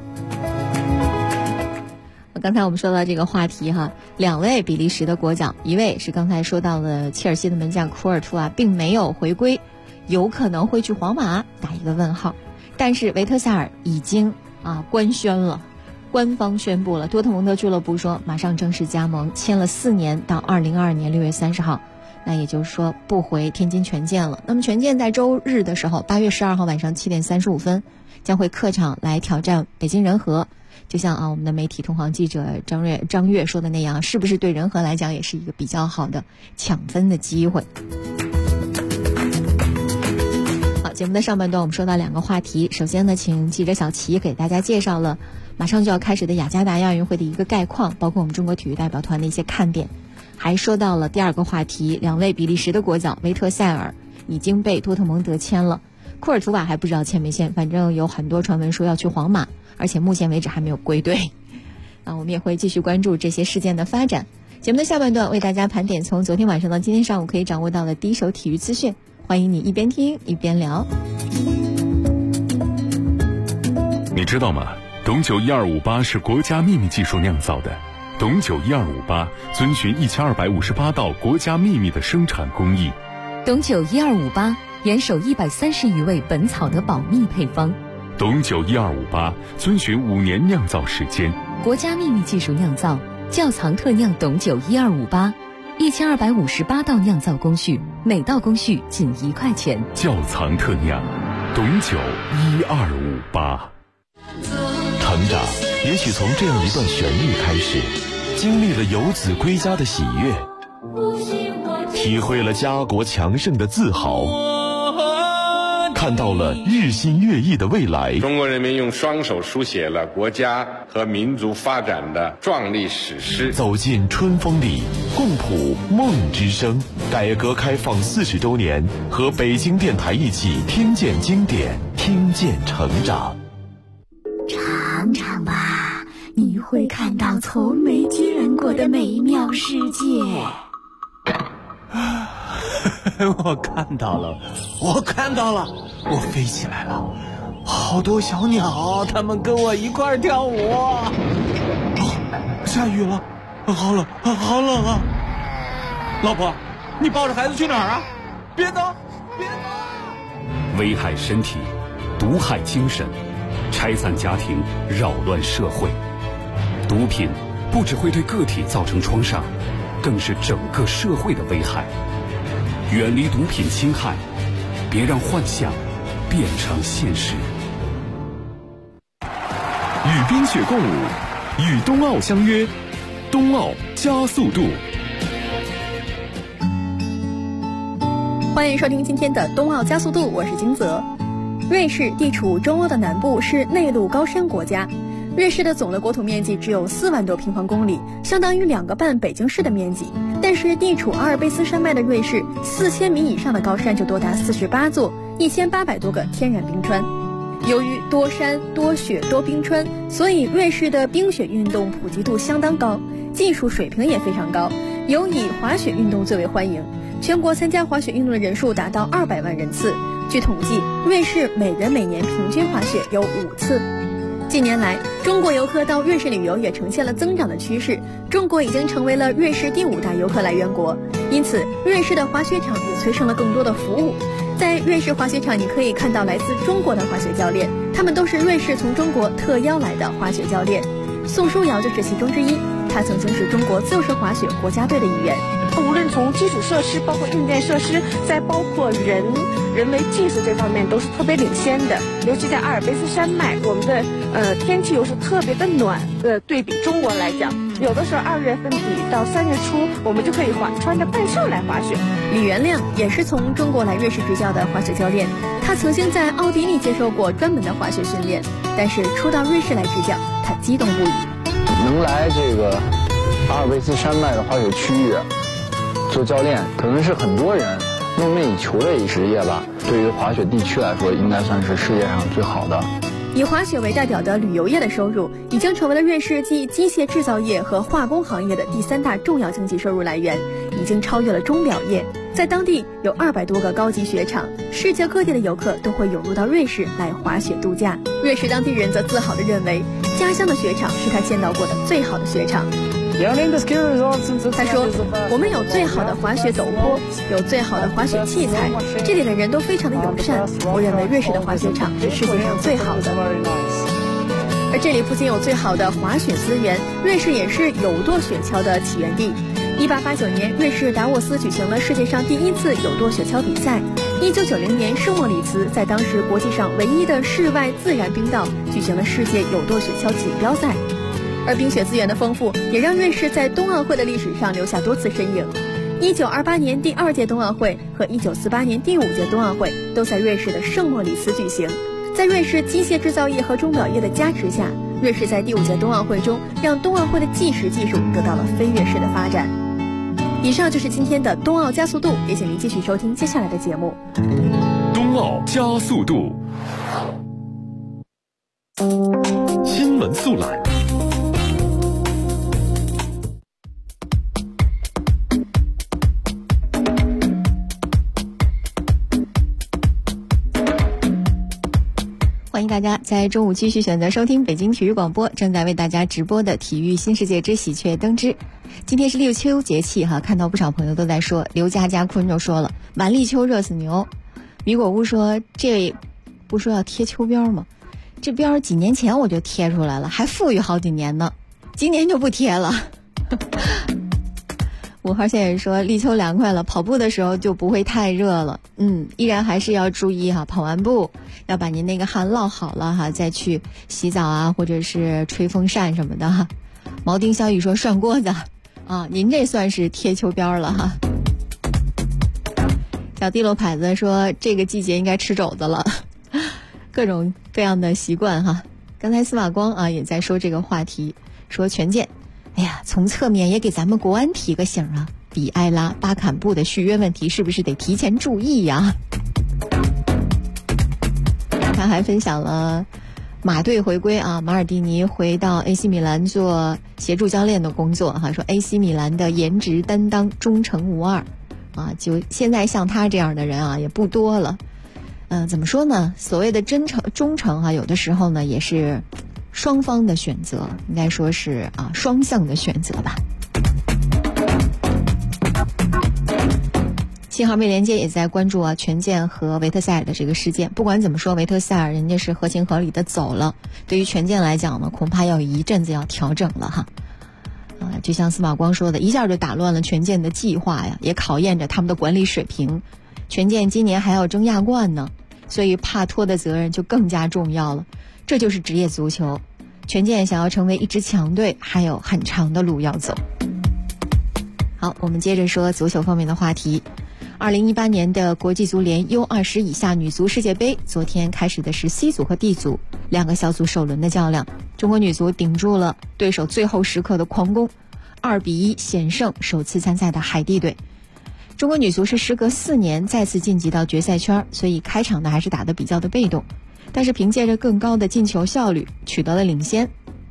刚才我们说到这个话题2位比利时的国脚，一位是刚才说到的切尔西的门将库尔图瓦，并没有回归，有可能会去皇马，打一个问号。但是维特塞尔已经官宣了，官方宣布了，多特蒙德俱乐部说马上正式加盟，签了4年到2022年6月30号，那也就是说不回天津权健了。那么权健在周日的时候8月12号晚上7点35分将会客场来挑战北京人和。就像我们的媒体同行记者张悦说的那样，是不是对人和来讲也是一个比较好的抢分的机会？好，节目的上半段我们说到2个话题。首先呢，请记者小齐给大家介绍了马上就要开始的雅加达亚运会的一个概况，包括我们中国体育代表团的一些看点，还说到了第2个话题，2位比利时的国脚维特塞尔已经被多特蒙德签了，库尔图瓦还不知道签没签，反正有很多传闻说要去皇马，而且目前为止还没有归队。我们也会继续关注这些事件的发展。节目的下半段为大家盘点从昨天晚上到今天上午可以掌握到的第一手体育资讯，欢迎你一边听一边聊。 你知道吗？董酒1258是国家秘密技术酿造的。董酒1258遵循1258道国家秘密的生产工艺。 董酒1258严守130余味本草的保密配方， 董酒1258遵循5年酿造时间， 国家秘密技术酿造，窖藏特酿董酒1258，1258道酿造工序，每道工序仅1块钱。 窖藏特酿董酒1258。 成长也许从这样一段旋律开始，经历了游子归家的喜悦，体会了家国强盛的自豪，看到了日新月异的未来。 中国人民用双手书写了国家和民族发展的壮丽史诗。 走进春风里，共谱梦之声。改革开放40周年，和北京电台一起听见经典，听见成长。 尝尝吧，你会看到从没见过的美妙世界。 我看到了，我飞起来了，好多小鸟，它们跟我一块儿跳舞。下雨了，好冷啊！老婆，你抱着孩子去哪儿啊？别走！ 危害身体，毒害精神，拆散家庭，扰乱社会。毒品不只会对个体造成创伤，更是整个社会的危害。远离毒品侵害，别让幻想变成现实。 与冰雪共舞，与冬奥相约，冬奥加速度。 欢迎收听今天的冬奥加速度，我是金泽。瑞士地处中欧的南部，是内陆高山国家。瑞士的总的国土面积只有4万多平方公里，相当于2个半北京市的面积。但是地处阿尔卑斯山脉的瑞士，4000米以上的高山就多达48座，1800多个天然冰川。由于多山多雪多冰川，所以瑞士的冰雪运动普及度相当高，技术水平也非常高，尤以滑雪运动最为欢迎。全国参加滑雪运动的人数达到200万人次。据统计，瑞士每人每年平均滑雪有5次。近年来，中国游客到瑞士旅游也呈现了增长的趋势，中国已经成为了瑞士第5大游客来源国。因此，瑞士的滑雪场也催生了更多的服务。在瑞士滑雪场，你可以看到来自中国的滑雪教练，他们都是瑞士从中国特邀来的滑雪教练。宋书瑶就是其中之一，他曾经是中国自由式滑雪国家队的一员。 无论从基础设施，包括硬件设施，再包括人为技术这方面，都是特别领先的。尤其在阿尔卑斯山脉，我们的天气又是特别的暖，对比中国来讲，有的时候2月份底到3月初，我们就可以穿着半袖来滑雪。 李元亮也是从中国来瑞士执教的滑雪教练，他曾经在奥地利接受过专门的滑雪训练，但是初到瑞士来执教，他激动不已。 能来这个阿尔卑斯山脉的滑雪区域做教练，可能是很多人梦寐以求的一职业吧。对于滑雪地区来说，应该算是世界上最好的。 以滑雪为代表的旅游业的收入，已经成为了瑞士继机械制造业和化工行业的第3大重要经济收入来源，已经超越了钟表业。在当地有200多个高级雪场，世界各地的游客都会涌入到瑞士来滑雪度假。瑞士当地人则自豪地认为，家乡的雪场是他见到过的最好的雪场。他说，我们有最好的滑雪陡坡，有最好的滑雪器材，这里的人都非常的友善。我认为瑞士的滑雪场是世界上最好的。而这里不仅有最好的滑雪资源，瑞士也是有舵雪橇的起源地。1889年，瑞士达沃斯举行了世界上第1次有舵雪橇比赛。1990年，圣莫里茨在当时国际上唯一的室外自然冰道举行了世界有舵雪橇锦标赛。而冰雪资源的丰富，也让瑞士在冬奥会的历史上留下多次身影。1928年第2届冬奥会和1948年第5届冬奥会都在瑞士的圣莫里茨举行。在瑞士机械制造业和钟表业的加持下，瑞士在第5届冬奥会中让冬奥会的计时技术得到了飞跃式的发展。以上就是今天的冬奥加速度，也请您继续收听接下来的节目。 冬奥加速度，新闻速览。 欢迎大家在中午继续选择收听北京体育广播正在为大家直播的体育新世界之喜鹊登枝。今天是立秋节气哈，看到不少朋友都在说，刘家坤就说了，晚立秋热死牛。米果屋说，这不说要贴秋膘吗？ 这标几年前我就贴出来了，还富裕好几年呢，今年就不贴了。5号线也说立秋凉快了，跑步的时候就不会太热了。依然还是要注意哈，跑完步要把您那个汗落好了哈，再去洗澡啊，或者是吹风扇什么的哈。毛丁小雨说涮锅子啊，您这算是贴秋膘了哈。小地漏牌子说这个季节应该吃肘子了，各种各样的习惯哈。刚才司马光啊也在说这个话题，说权健，哎呀，从侧面也给咱们国安提个醒啊，比埃拉、巴坎布的续约问题是不是得提前注意呀？他还分享了马队回归啊，马尔蒂尼回到 AC 米兰做协助教练的工作哈，说 AC 米兰的颜值担当忠诚无二啊，就现在像他这样的人啊也不多了。怎么说呢？所谓的忠诚啊，有的时候呢也是双方的选择，应该说是双向的选择吧。信号妹连接也在关注啊权健和维特塞尔的这个事件。不管怎么说，维特塞尔人家是合情合理的走了，对于权健来讲呢，恐怕要有一阵子要调整了哈。就像司马光说的，一下就打乱了权健的计划呀，也考验着他们的管理水平。权健今年还要争亚冠呢，所以帕托的责任就更加重要了。这就是职业足球，权健想要成为一支强队，还有很长的路要走。好，我们接着说足球方面的话题。2018年的国际足联 U20 以下女足世界杯，昨天开始的是 C 组和 D 组两个小组首轮的较量。中国女足顶住了对手最后时刻的狂攻，2-1险胜首次参赛的海地队。中国女足是时隔4年再次晋级到决赛圈，所以开场呢还是打得比较的被动，但是凭借着更高的进球效率取得了领先。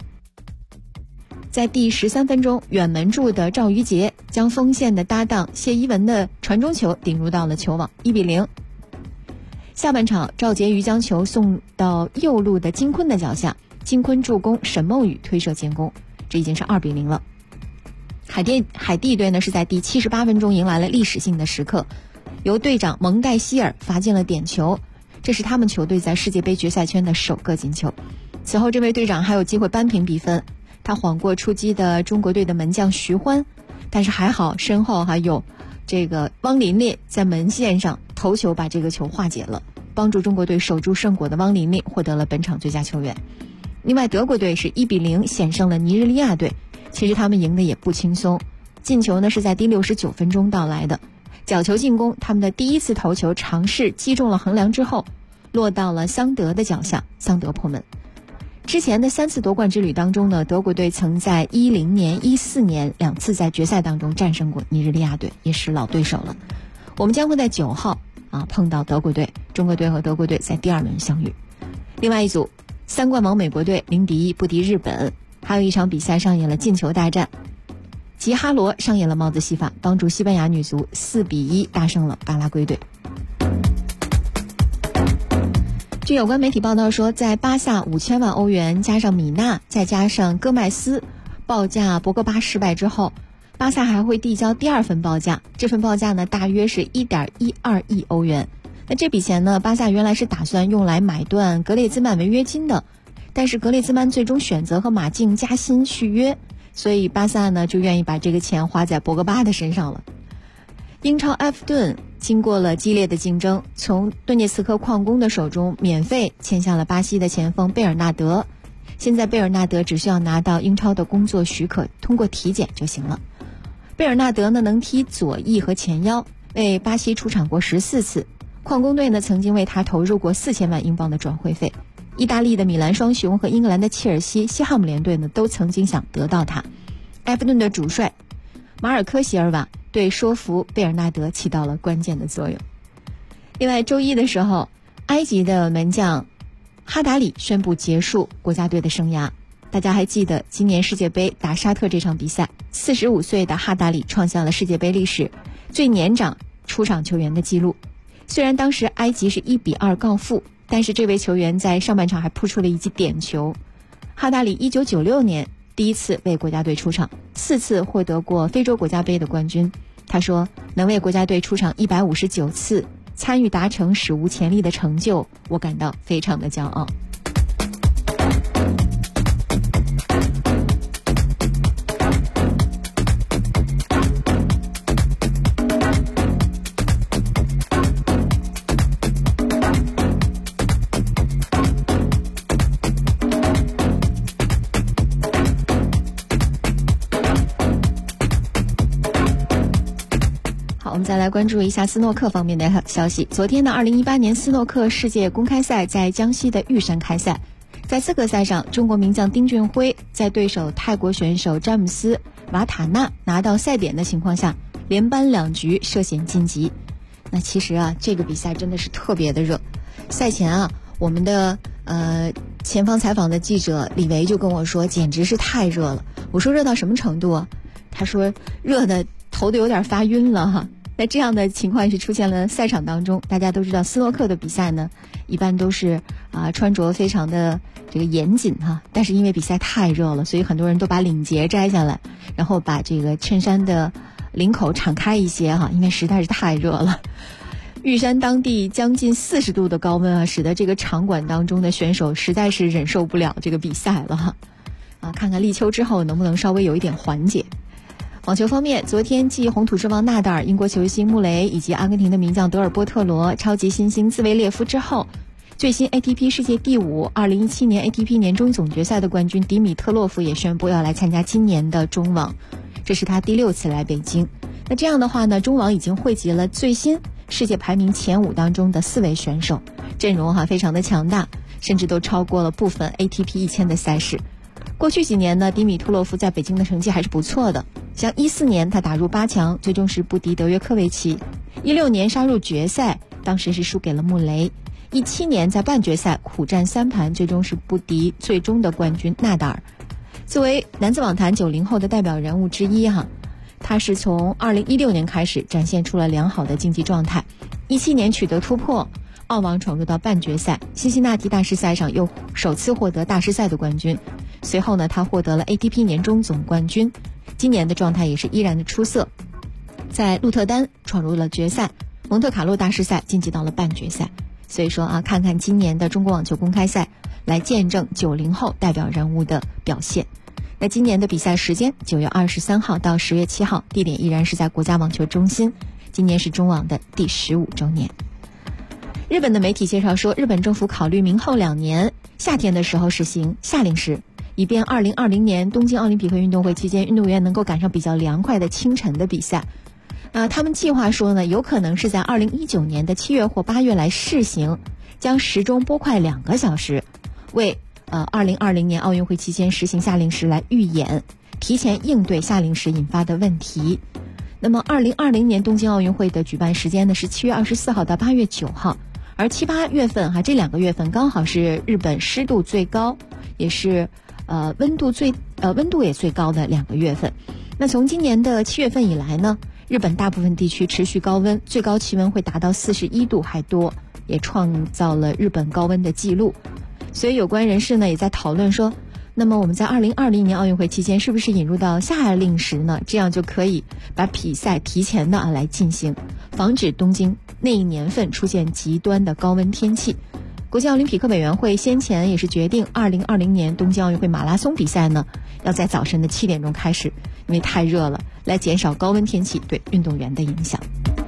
在第13分钟，远门柱的赵瑜杰将锋线的搭档谢依文的传中球顶入到了球网，1-0。下半场，赵婕妤将球送到右路的金坤的脚下，金坤助攻沈梦雨推射建功，这已经是2-0了。海地队呢是在第78分钟迎来了历史性的时刻，由队长蒙代希尔罚进了点球，这是他们球队在世界杯决赛圈的首个进球。此后这位队长还有机会扳平比分，他晃过出击的中国队的门将徐欢，但是还好身后还有这个汪琳琳在门线上头球把这个球化解了，帮助中国队守住胜果的汪琳琳获得了本场最佳球员。另外德国队是1-0险胜了尼日利亚队，其实他们赢得也不轻松，进球呢是在第69分钟到来的，角球进攻，他们的第一次头球尝试击中了横梁之后落到了桑德的脚下，桑德破门。之前的3次夺冠之旅当中呢，德国队曾在10年、14年2次在决赛当中战胜过尼日利亚队，也是老对手了。我们将会在9号碰到德国队，中国队和德国队在第2轮相遇。另外一组3冠王美国队0-1不敌日本，还有一场比赛上演了进球大战，吉哈罗上演了帽子戏法，帮助西班牙女足4-1大胜了巴拉圭队。据有关媒体报道说，在巴萨5000万欧元加上米纳再加上戈麦斯报价博格巴失败之后，巴萨还会递交第2份报价，这份报价呢大约是 1.12 亿欧元。那这笔钱呢，巴萨原来是打算用来买断格列兹曼违约金的，但是格列兹曼最终选择和马竞加薪续约，所以巴萨呢就愿意把这个钱花在博格巴的身上了。英超埃弗顿经过了激烈的竞争，从顿涅茨克矿工的手中免费签下了巴西的前锋贝尔纳德，现在贝尔纳德只需要拿到英超的工作许可，通过体检就行了。贝尔纳德呢能踢左翼和前腰，为巴西出场过14次，矿工队呢曾经为他投入过4000万英镑的转会费，意大利的米兰双雄和英格兰的切尔西、西汉姆联队呢都曾经想得到他。埃弗顿的主帅马尔科席尔瓦对说服贝尔纳德起到了关键的作用。另外周一的时候，埃及的门将哈达里宣布结束国家队的生涯。大家还记得今年世界杯打沙特这场比赛，45岁的哈达里创下了世界杯历史最年长出场球员的记录。虽然当时埃及是1-2告负，但是这位球员在上半场还扑出了一记点球。哈达里1996年第一次为国家队出场，4次获得过非洲国家杯的冠军。他说，能为国家队出场159次，参与达成史无前例的成就，我感到非常的骄傲。 来关注一下斯诺克方面的消息。昨天的2018年斯诺克世界公开赛在江西的玉山开赛，在资格赛上，中国名将丁俊晖在对手泰国选手詹姆斯·瓦塔纳拿到赛点的情况下，连扳2局涉险晋级。那其实啊，这个比赛真的是特别的热。赛前啊，我们的前方采访的记者李维就跟我说，简直是太热了。我说热到什么程度啊？他说热的头都有点发晕了哈。那这样的情况是出现了赛场当中。大家都知道斯诺克的比赛呢，一般都是穿着非常的这个严谨哈，但是因为比赛太热了，所以很多人都把领结摘下来，然后把这个衬衫的领口敞开一些哈，因为实在是太热了。玉山当地将近40度的高温啊，使得这个场馆当中的选手实在是忍受不了这个比赛了哈。看看立秋之后能不能稍微有一点缓解。网球方面，昨天继红土之王纳达尔、英国球星穆雷以及阿根廷的名将德尔波特罗、超级新星兹维列夫之后，最新 ATP 世界第5 2017年 ATP 年终总决赛的冠军迪米特洛夫也宣布要来参加今年的中网，这是他第6次来北京。那这样的话呢，中网已经汇集了最新世界排名前5当中的4位选手，阵容非常的强大，甚至都超过了部分 ATP 1000的赛事。过去几年呢，迪米特洛夫在北京的成绩还是不错的，像14年他打入8强，最终是不敌德约科维奇；16年杀入决赛，当时是输给了穆雷；17年在半决赛苦战3盘，最终是不敌最终的冠军纳达尔。作为男子网坛90后的代表人物之一他是从2016年开始展现出了良好的竞技状态，17年取得突破，澳网闯入到半决赛，辛辛那提大师赛上又首次获得大师赛的冠军。随后呢，他获得了 ATP 年终总冠军，今年的状态也是依然的出色，在鹿特丹闯入了决赛，蒙特卡洛大师赛晋级到了半决赛。所以说看看今年的中国网球公开赛，来见证90后代表人物的表现。那今年的比赛时间9月23号到10月7号，地点依然是在国家网球中心。今年是中网的第15周年。日本的媒体介绍说，日本政府考虑明后2年夏天的时候实行夏令时，以便2020年东京奥林匹克运动会期间运动员能够赶上比较凉快的清晨的比赛。他们计划说呢，有可能是在2019年的7月或8月来试行，将时钟拨快2个小时，为2020年奥运会期间实行夏令时来预演，提前应对夏令时引发的问题。那么2020年东京奥运会的举办时间呢是7月24号到8月9号，而7、8月份这2个月份刚好是日本湿度最高，也是温度也最高的2个月份。那从今年的7月份以来呢，日本大部分地区持续高温，最高气温会达到41度还多，也创造了日本高温的记录。所以有关人士呢也在讨论说，那么我们在2020年奥运会期间是不是引入到夏令时呢？这样就可以把比赛提前的来进行，防止东京那一年份出现极端的高温天气。国际奥林匹克委员会先前也是决定2020年东京奥运会马拉松比赛呢要在早晨的7点钟开始，因为太热了，来减少高温天气对运动员的影响。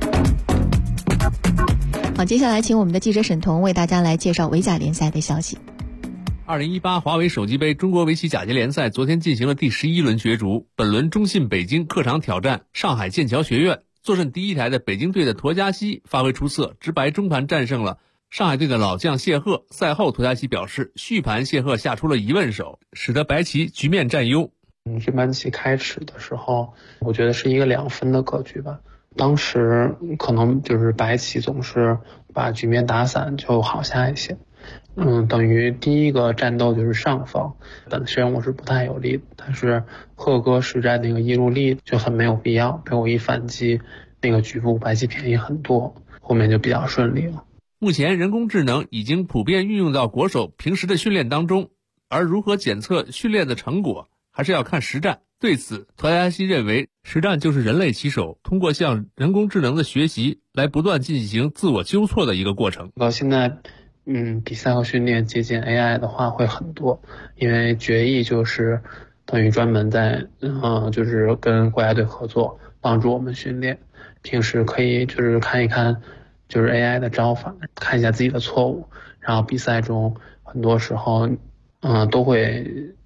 好，接下来请我们的记者沈彤为大家来介绍围甲联赛的消息。 2018华为手机杯中国围棋甲级联赛昨天进行了第11轮角逐，本轮中信北京客场挑战上海剑桥学院，坐镇第1台的北京队的陀家西发挥出色，直白中盘战胜了上海队的老将谢赫。赛后陀家西表示，续盘谢赫下出了疑问手，使得白棋局面占优。 这盘棋开始的时候，我觉得是一个2分的格局吧。当时可能就是白棋总是把局面打散就好下一些。等于第一个战斗就是上方本身我是不太有利的，但是赫哥实战那个一路力就很没有必要，被我一反击，那个局部白棋便宜很多，后面就比较顺利了。 目前人工智能已经普遍运用到国手平时的训练当中，而如何检测训练的成果还是要看实战。对此，陀家西认为实战就是人类棋手通过向人工智能的学习来不断进行自我纠错的一个过程。 到现在比赛和训练借鉴 AI 的话会很多，因为决议就是等于专门在就是跟国家队合作，帮助我们训练。平时可以就是看一看就是 AI 的招法，看一下自己的错误，然后比赛中很多时候都会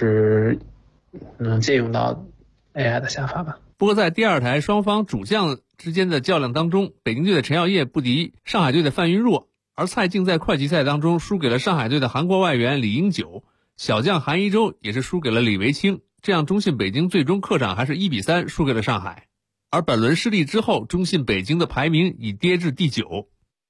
借用到 AI 的下法吧。 不过在第2台双方主将之间的较量当中，北京队的陈耀烨不敌上海队的范云若，而蔡静在快击赛当中输给了上海队的韩国外援李英九，小将韩一舟也是输给了李维清，这样中信北京最终客场还是1-3输给了上海。而本轮失利之后，中信北京的排名已跌至第9。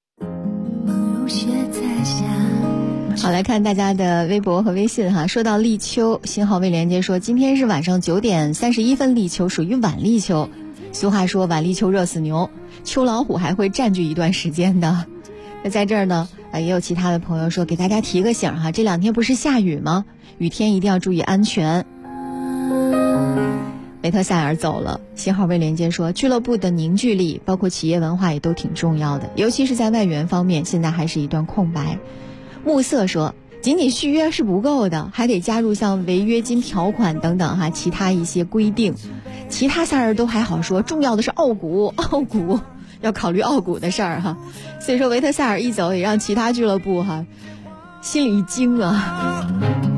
好，来看大家的微博和微信哈。说到立秋，新号未连接说今天是晚上9点31分立秋，属于晚立秋。俗话说晚立秋热死牛，秋老虎还会占据一段时间的。那在这儿呢，也有其他的朋友说给大家提个醒哈，这2天不是下雨吗？雨天一定要注意安全。维特塞尔走了，新号未连接说俱乐部的凝聚力包括企业文化也都挺重要的，尤其是在外援方面，现在还是一段空白。暮色说仅仅续约是不够的，还得加入像违约金条款等等哈，其他一些规定。其他3人都还好说，重要的是傲骨要考虑傲骨的事儿哈。所以说维特塞尔一走，也让其他俱乐部哈心里一惊啊。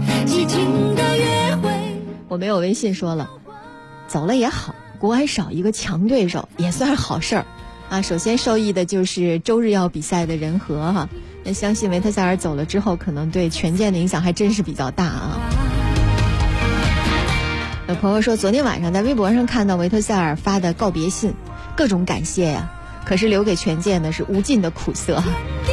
我没有微信说了，走了也好，国安少一个强对手也算是好事儿啊。首先受益的就是周日要比赛的人和哈，那相信维特塞尔走了之后，可能对权健的影响还真是比较大啊。有朋友说昨天晚上在微博上看到维特塞尔发的告别信，各种感谢呀，可是留给权健的是无尽的苦涩。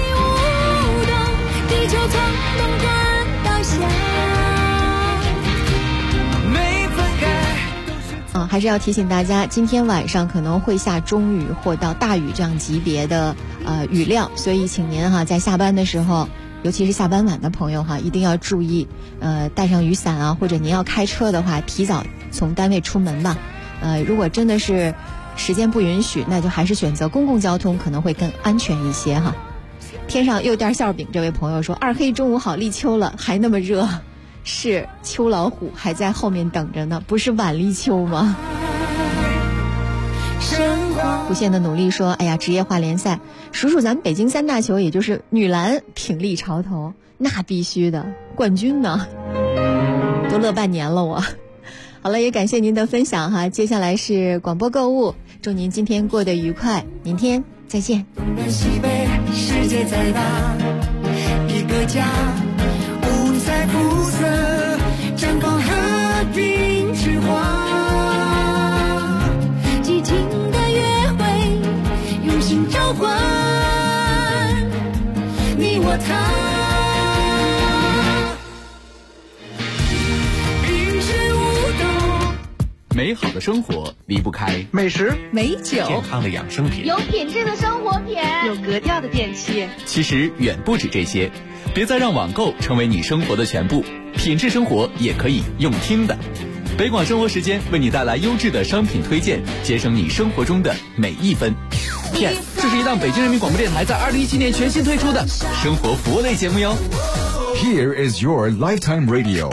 还是要提醒大家，今天晚上可能会下中雨或到大雨这样级别的雨量，所以请您哈在下班的时候，尤其是下班晚的朋友哈，一定要注意带上雨伞啊，或者您要开车的话，提早从单位出门吧。如果真的是时间不允许，那就还是选择公共交通，可能会更安全一些哈。天上又颠馅饼这位朋友说，二黑中午好，立秋了还那么热。是秋老虎还在后面等着呢，不是晚立秋吗？不懈的努力说，哎呀，职业化联赛数数咱们北京3大球，也就是女篮挺立潮头，那必须的，冠军呢都乐半年了我。好了，也感谢您的分享哈，接下来是广播购物，祝您今天过得愉快，明天再见。西北世界再大，一个家五彩肤色，绽放和平之花。激情的约会，用心召唤你我他。平时舞动， 美好的生活离不开美食、 美酒、 健康的养生品、 有品质的生活品、 有格调的电器。 其实远不止这些，别再让网购成为你生活的全部，品质生活也可以用听的。北广生活时间为你带来优质的商品推荐，节省你生活中的每一分。片，这是一档北京人民广播电台在2017年全新推出的生活服务类节目哟。 Here is your lifetime radio。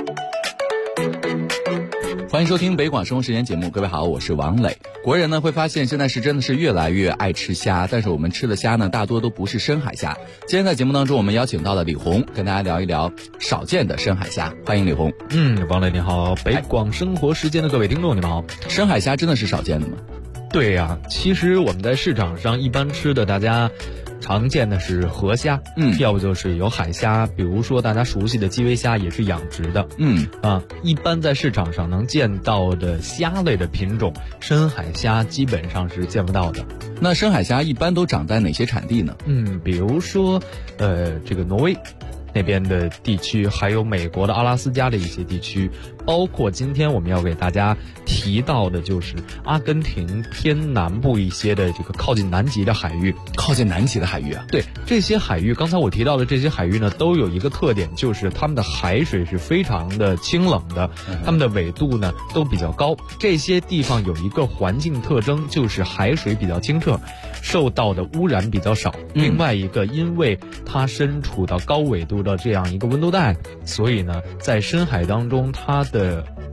欢迎收听北广生活时间节目，各位好，我是王磊。国人呢会发现现在是真的是越来越爱吃虾，但是我们吃的虾呢大多都不是深海虾。今天在节目当中我们邀请到了李红，跟大家聊一聊少见的深海虾。欢迎李红。 王磊你好，北广生活时间的各位听众你们好。 深海虾真的是少见的吗？ 对呀，其实我们在市场上一般吃的大家常见的是河虾，要不就是有海虾，比如说大家熟悉的基围虾也是养殖的，一般在市场上能见到的虾类的品种，深海虾基本上是见不到的。 那深海虾一般都长在哪些产地呢？ 比如说这个挪威那边的地区，还有美国的阿拉斯加的一些地区，包括今天我们要给大家提到的就是阿根廷偏南部一些的这个靠近南极的海域。 靠近南极的海域啊？ 对，这些海域，刚才我提到的这些海域呢，都有一个特点，就是它们的海水是非常的清冷的，它们的纬度呢都比较高。这些地方有一个环境特征，就是海水比较清澈，受到的污染比较少。另外一个，因为它身处到高纬度的这样一个温度带，所以呢在深海当中它的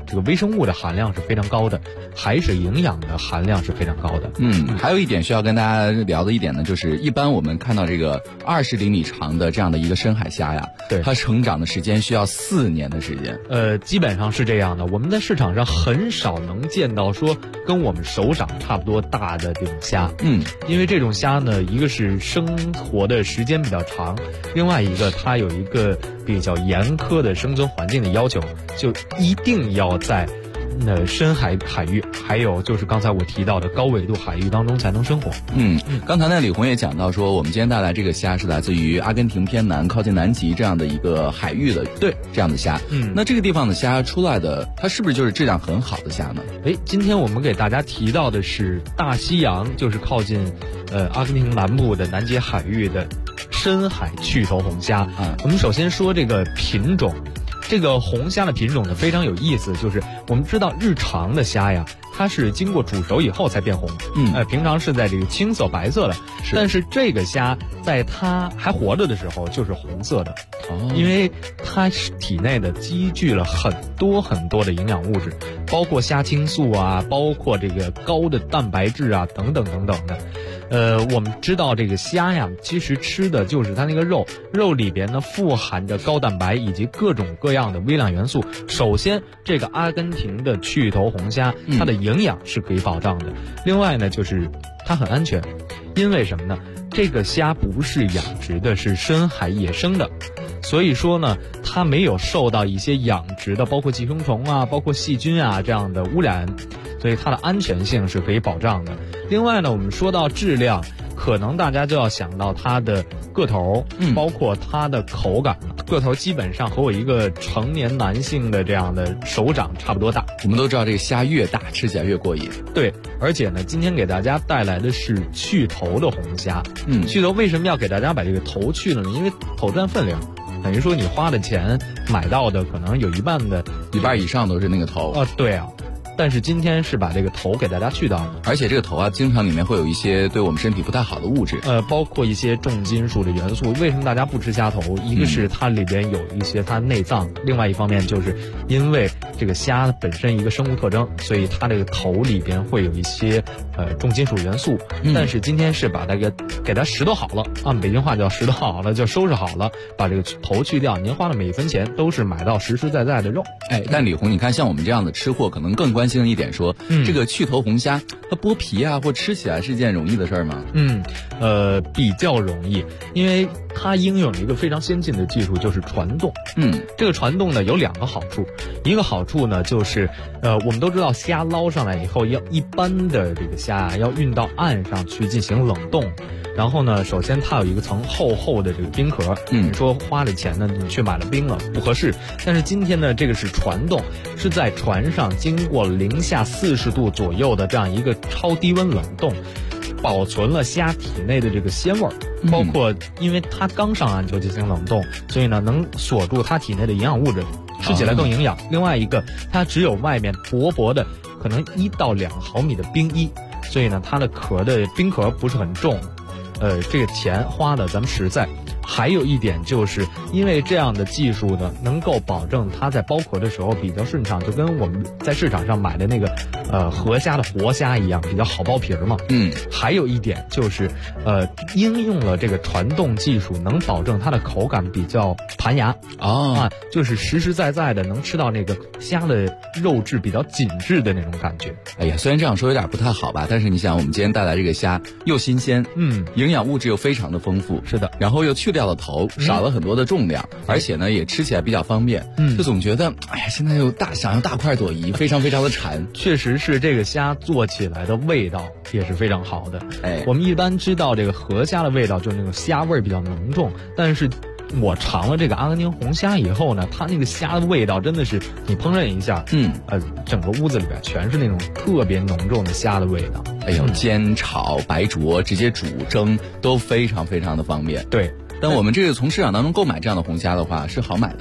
这个微生物的含量是非常高的，海水营养的含量是非常高的。 还有一点需要跟大家聊的一点呢，就是一般我们看到这个20厘米长的这样的一个深海虾呀， 对， 它成长的时间需要4年的时间。 基本上是这样的。我们在市场上很少能见到说跟我们手掌差不多大的这种虾。因为这种虾呢，一个是生活的时间比较长，另外一个它有一个比较严苛的生存环境的要求，就一定要在深海域，还有就是刚才我提到的高纬度海域当中才能生活。 刚才李红也讲到说，我们今天带来这个虾是来自于阿根廷偏南靠近南极这样的一个海域的， 对， 这样的虾。那这个地方的虾出来的，它是不是就是质量很好的虾呢？ 今天我们给大家提到的是大西洋，就是靠近阿根廷南部的南极海域的深海去头红虾。我们首先说这个品种。这个红虾的品种呢非常有意思，就是我们知道日常的虾呀，它是经过煮熟以后才变红，平常是在这个青色白色的，但是这个虾在它还活着的时候就是红色的，因为它体内的积聚了很多很多的营养物质，包括虾青素啊，包括这个高的蛋白质啊，等等等等的。我们知道这个虾呀，其实吃的就是它那个肉里边呢富含着高蛋白以及各种各样的微量元素。首先，这个阿根廷的去头红虾，它的营养是可以保障的。另外呢，就是它很安全，因为什么呢？这个虾不是养殖的，是深海野生的，所以说呢，它没有受到一些养殖的，包括寄生虫啊，包括细菌啊这样的污染，所以它的安全性是可以保障的。另外呢，我们说到质量，可能大家就要想到它的个头，包括它的口感。个头基本上和我一个成年男性的这样的手掌差不多大。 我们都知道这个虾越大吃起来越过瘾。 对，而且呢，今天给大家带来的是去头的红虾。去头为什么要给大家把这个头去了呢？因为头占分量，等于说你花的钱买到的可能有一半以上都是那个头。 对啊。但是今天是把这个头给大家去掉了， 而且这个头啊，经常里面会有一些对我们身体不太好的物质， 包括一些重金属的元素。为什么大家不吃虾头？一个是它里边有一些它内脏，另外一方面就是因为这个虾本身一个生物特征，所以它这个头里边会有一些重金属元素。但是今天是把它给它拾掇好了，按北京话叫拾掇好了，就收拾好了，把这个头去掉。您花的每一分钱都是买到实实在在的肉。 但李红，你看像我们这样的吃货，可能更关心一点说，这个去头红虾，它剥皮啊或吃起来是件容易的事儿吗？ 比较容易，因为它应用了一个非常先进的技术，就是传动。这个传动呢有2个好处，一个好处呢就是我们都知道虾捞上来以后，一般的这个虾要运到岸上去进行冷冻。然后呢，首先它有一个层厚厚的这个冰壳，你说花了钱呢，你去买了冰了不合适。但是今天呢，这个是传动，是在船上经过零下40度左右的这样一个超低温冷冻，保存了虾体内的这个鲜味儿，包括因为它刚上岸就进行冷冻，所以呢能锁住它体内的营养物质，吃起来更营养。另外一个，它只有外面薄薄的可能1到2毫米的冰衣，所以呢它的冰壳不是很重。这个钱花的咱们实在。还有一点就是因为这样的技术呢，能够保证它在剥壳的时候比较顺畅，就跟我们在市场上买的那个河虾的活虾一样，比较好剥皮嘛。还有一点就是应用了这个传动技术，能保证它的口感比较弹牙就是实实在在的能吃到那个虾的肉质比较紧致的那种感觉。 虽然这样说有点不太好吧，但是你想我们今天带来这个虾又新鲜，营养物质又非常的丰富， 是的， 然后又去掉了头，少了很多的重量，而且呢也吃起来比较方便，就总觉得现在又想要大快朵颐，非常非常的馋。 确实是这个虾做起来的味道也是非常好的。我们一般知道这个河虾的味道就是那种虾味比较浓重，但是我尝了这个阿根廷红虾以后呢，它那个虾的味道真的是你烹饪一下，整个屋子里边全是那种特别浓重的虾的味道。 煎炒白灼直接煮蒸都非常非常的方便。 对， 但我们这个从市场当中购买这样的红虾的话，是好买的吗？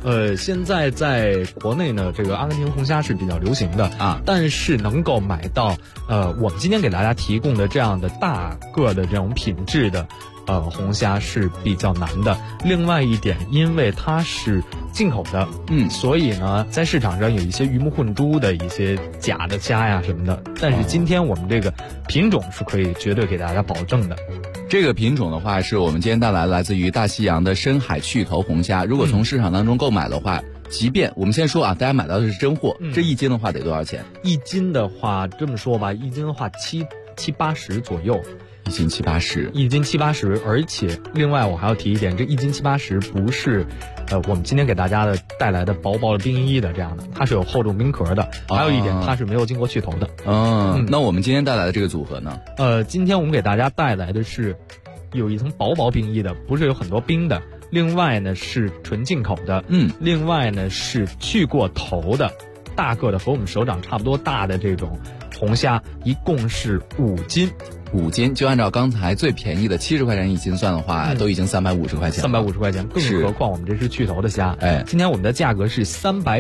现在在国内呢，这个阿根廷红虾是比较流行的啊，但是能够买到我们今天给大家提供的这样的大个的这种品质的红虾是比较难的。另外一点，因为它是进口的，所以呢，在市场上有一些鱼目混珠的一些假的虾呀什么的。但是今天我们这个品种是可以绝对给大家保证的。 这个品种的话，是我们今天带来自于大西洋的深海去头红虾。如果从市场当中购买的话，即便我们先说啊，大家买到的是真货，这1斤的话得多少钱？ 一斤的话，这么说吧，一斤的话七八十左右。 1斤7、80， 一斤7、80，而且另外我还要提一点，这1斤7、80不是，我们今天给大家带来的薄薄的冰衣的这样的，它是有厚重冰壳的，还有一点它是没有经过去头的。 那我们今天带来的这个组合呢？ 今天我们给大家带来的是有一层薄薄冰衣的，不是有很多冰的。另外呢是纯进口的，另外呢是去过头的，大个的和我们手掌差不多大的这种红虾，一共是5斤。 5斤，就按照刚才最便宜的70块钱1斤算的话，都已经350块钱了。 350块钱，更何况我们这是去头的虾。今天我们的价格是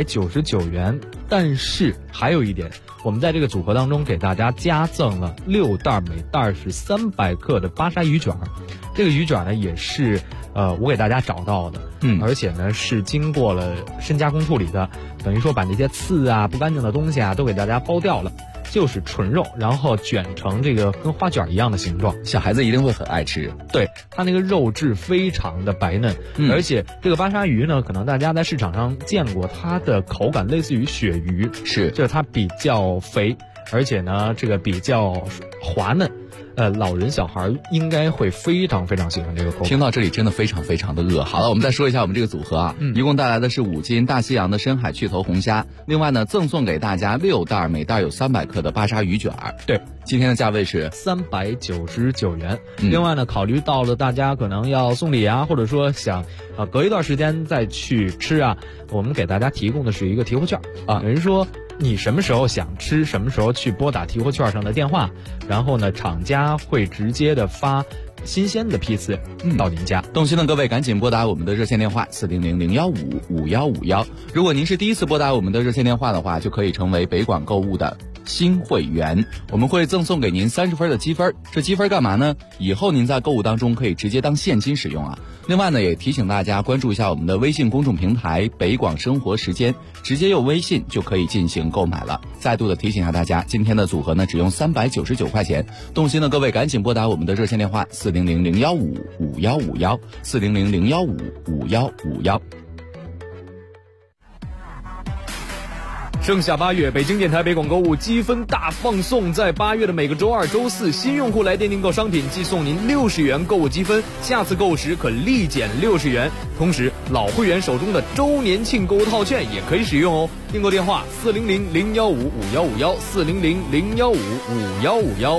399元，但是还有一点，我们在这个组合当中给大家加赠了6袋，每袋是300克的巴沙鱼卷。这个鱼卷呢也是我给大家找到的，而且呢是经过了深加工处理的，等于说把那些刺啊不干净的东西啊都给大家剥掉了。就是纯肉，然后卷成这个跟花卷一样的形状， 小孩子一定会很爱吃。 对，它那个肉质非常的白嫩，而且这个巴沙鱼呢，可能大家在市场上见过，它的口感类似于鳕鱼，就是它比较肥，而且呢这个比较滑嫩。老人小孩应该会非常非常喜欢这个口感。 听到这里真的非常非常的饿。好了，我们再说一下我们这个组合啊，一共带来的是5斤大西洋的深海去头红虾，另外呢赠送给大家6袋，每袋有300克的巴沙鱼卷。 对， 今天的价位是 399元。另外呢，考虑到了大家可能要送礼啊，或者说想隔一段时间再去吃啊，我们给大家提供的是一个提货券啊，有人说你什么时候想吃，什么时候去拨打提货券上的电话，然后呢厂家会直接的发新鲜的批次到您家。 动心的各位赶紧拨打我们的热线电话400-015-5151。如果您是第一次拨打我们的热线电话的话，就可以成为北广购物的新会员，我们会赠送给您30分的积分。这积分干嘛呢？以后您在购物当中可以直接当现金使用啊。另外呢，也提醒大家关注一下我们的微信公众平台北广生活时间，直接用微信就可以进行购买了。再度的提醒一下大家，今天的组合呢只用399块钱。动心的各位赶紧拨打我们的热线电话400-015-5151 400-015-5151。 盛夏8月，北京电台北广购物积分大放送，在8月的每个周2、周4，新用户来电订购商品，即送您60元购物积分，下次购物时可立减60元。同时，老会员手中的周年庆购物套券也可以使用哦。订购电话400-015-5151 400-015-5151。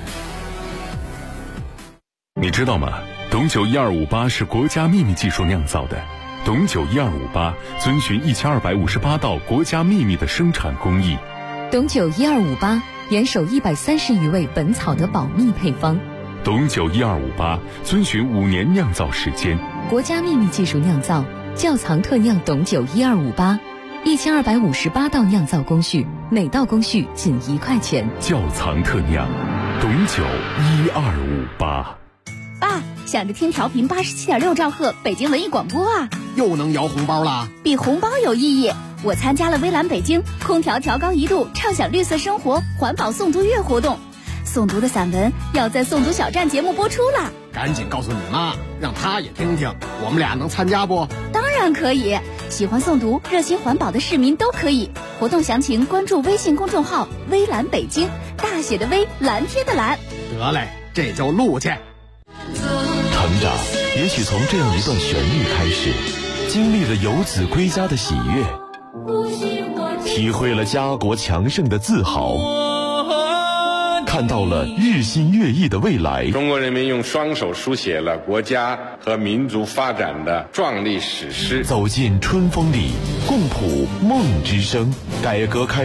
你知道吗？董酒1258是国家秘密技术酿造的。董酒1258遵循1258道国家秘密的生产工艺。 董酒1258严守130余位本草的保密配方。 董酒1258遵循5年酿造时间。 国家秘密技术酿造，窖藏特酿董酒1258，1258道酿造工序，每道工序仅1块钱。 窖藏特酿，董酒1258。 爸，想着听调频87.6兆赫北京文艺广播啊， 又能摇红包啦！ 比红包有意义。我参加了微蓝北京空调调高1度，畅享绿色生活环保诵读月活动。诵读的散文要在诵读小站节目播出了， 赶紧告诉你妈，让她也听听。我们俩能参加不？ 当然可以，喜欢诵读、热心环保的市民都可以。活动详情关注微信公众号“微蓝北京”，大写的微，蓝天的蓝。 得嘞，这就录去。 成长也许从这样一段旋律开始，经历了游子归家的喜悦，体会了家国强盛的自豪，看到了日新月异的未来。 中国人民用双手书写了国家和民族发展的壮丽史诗。 走进春风里，共谱梦之声，改革开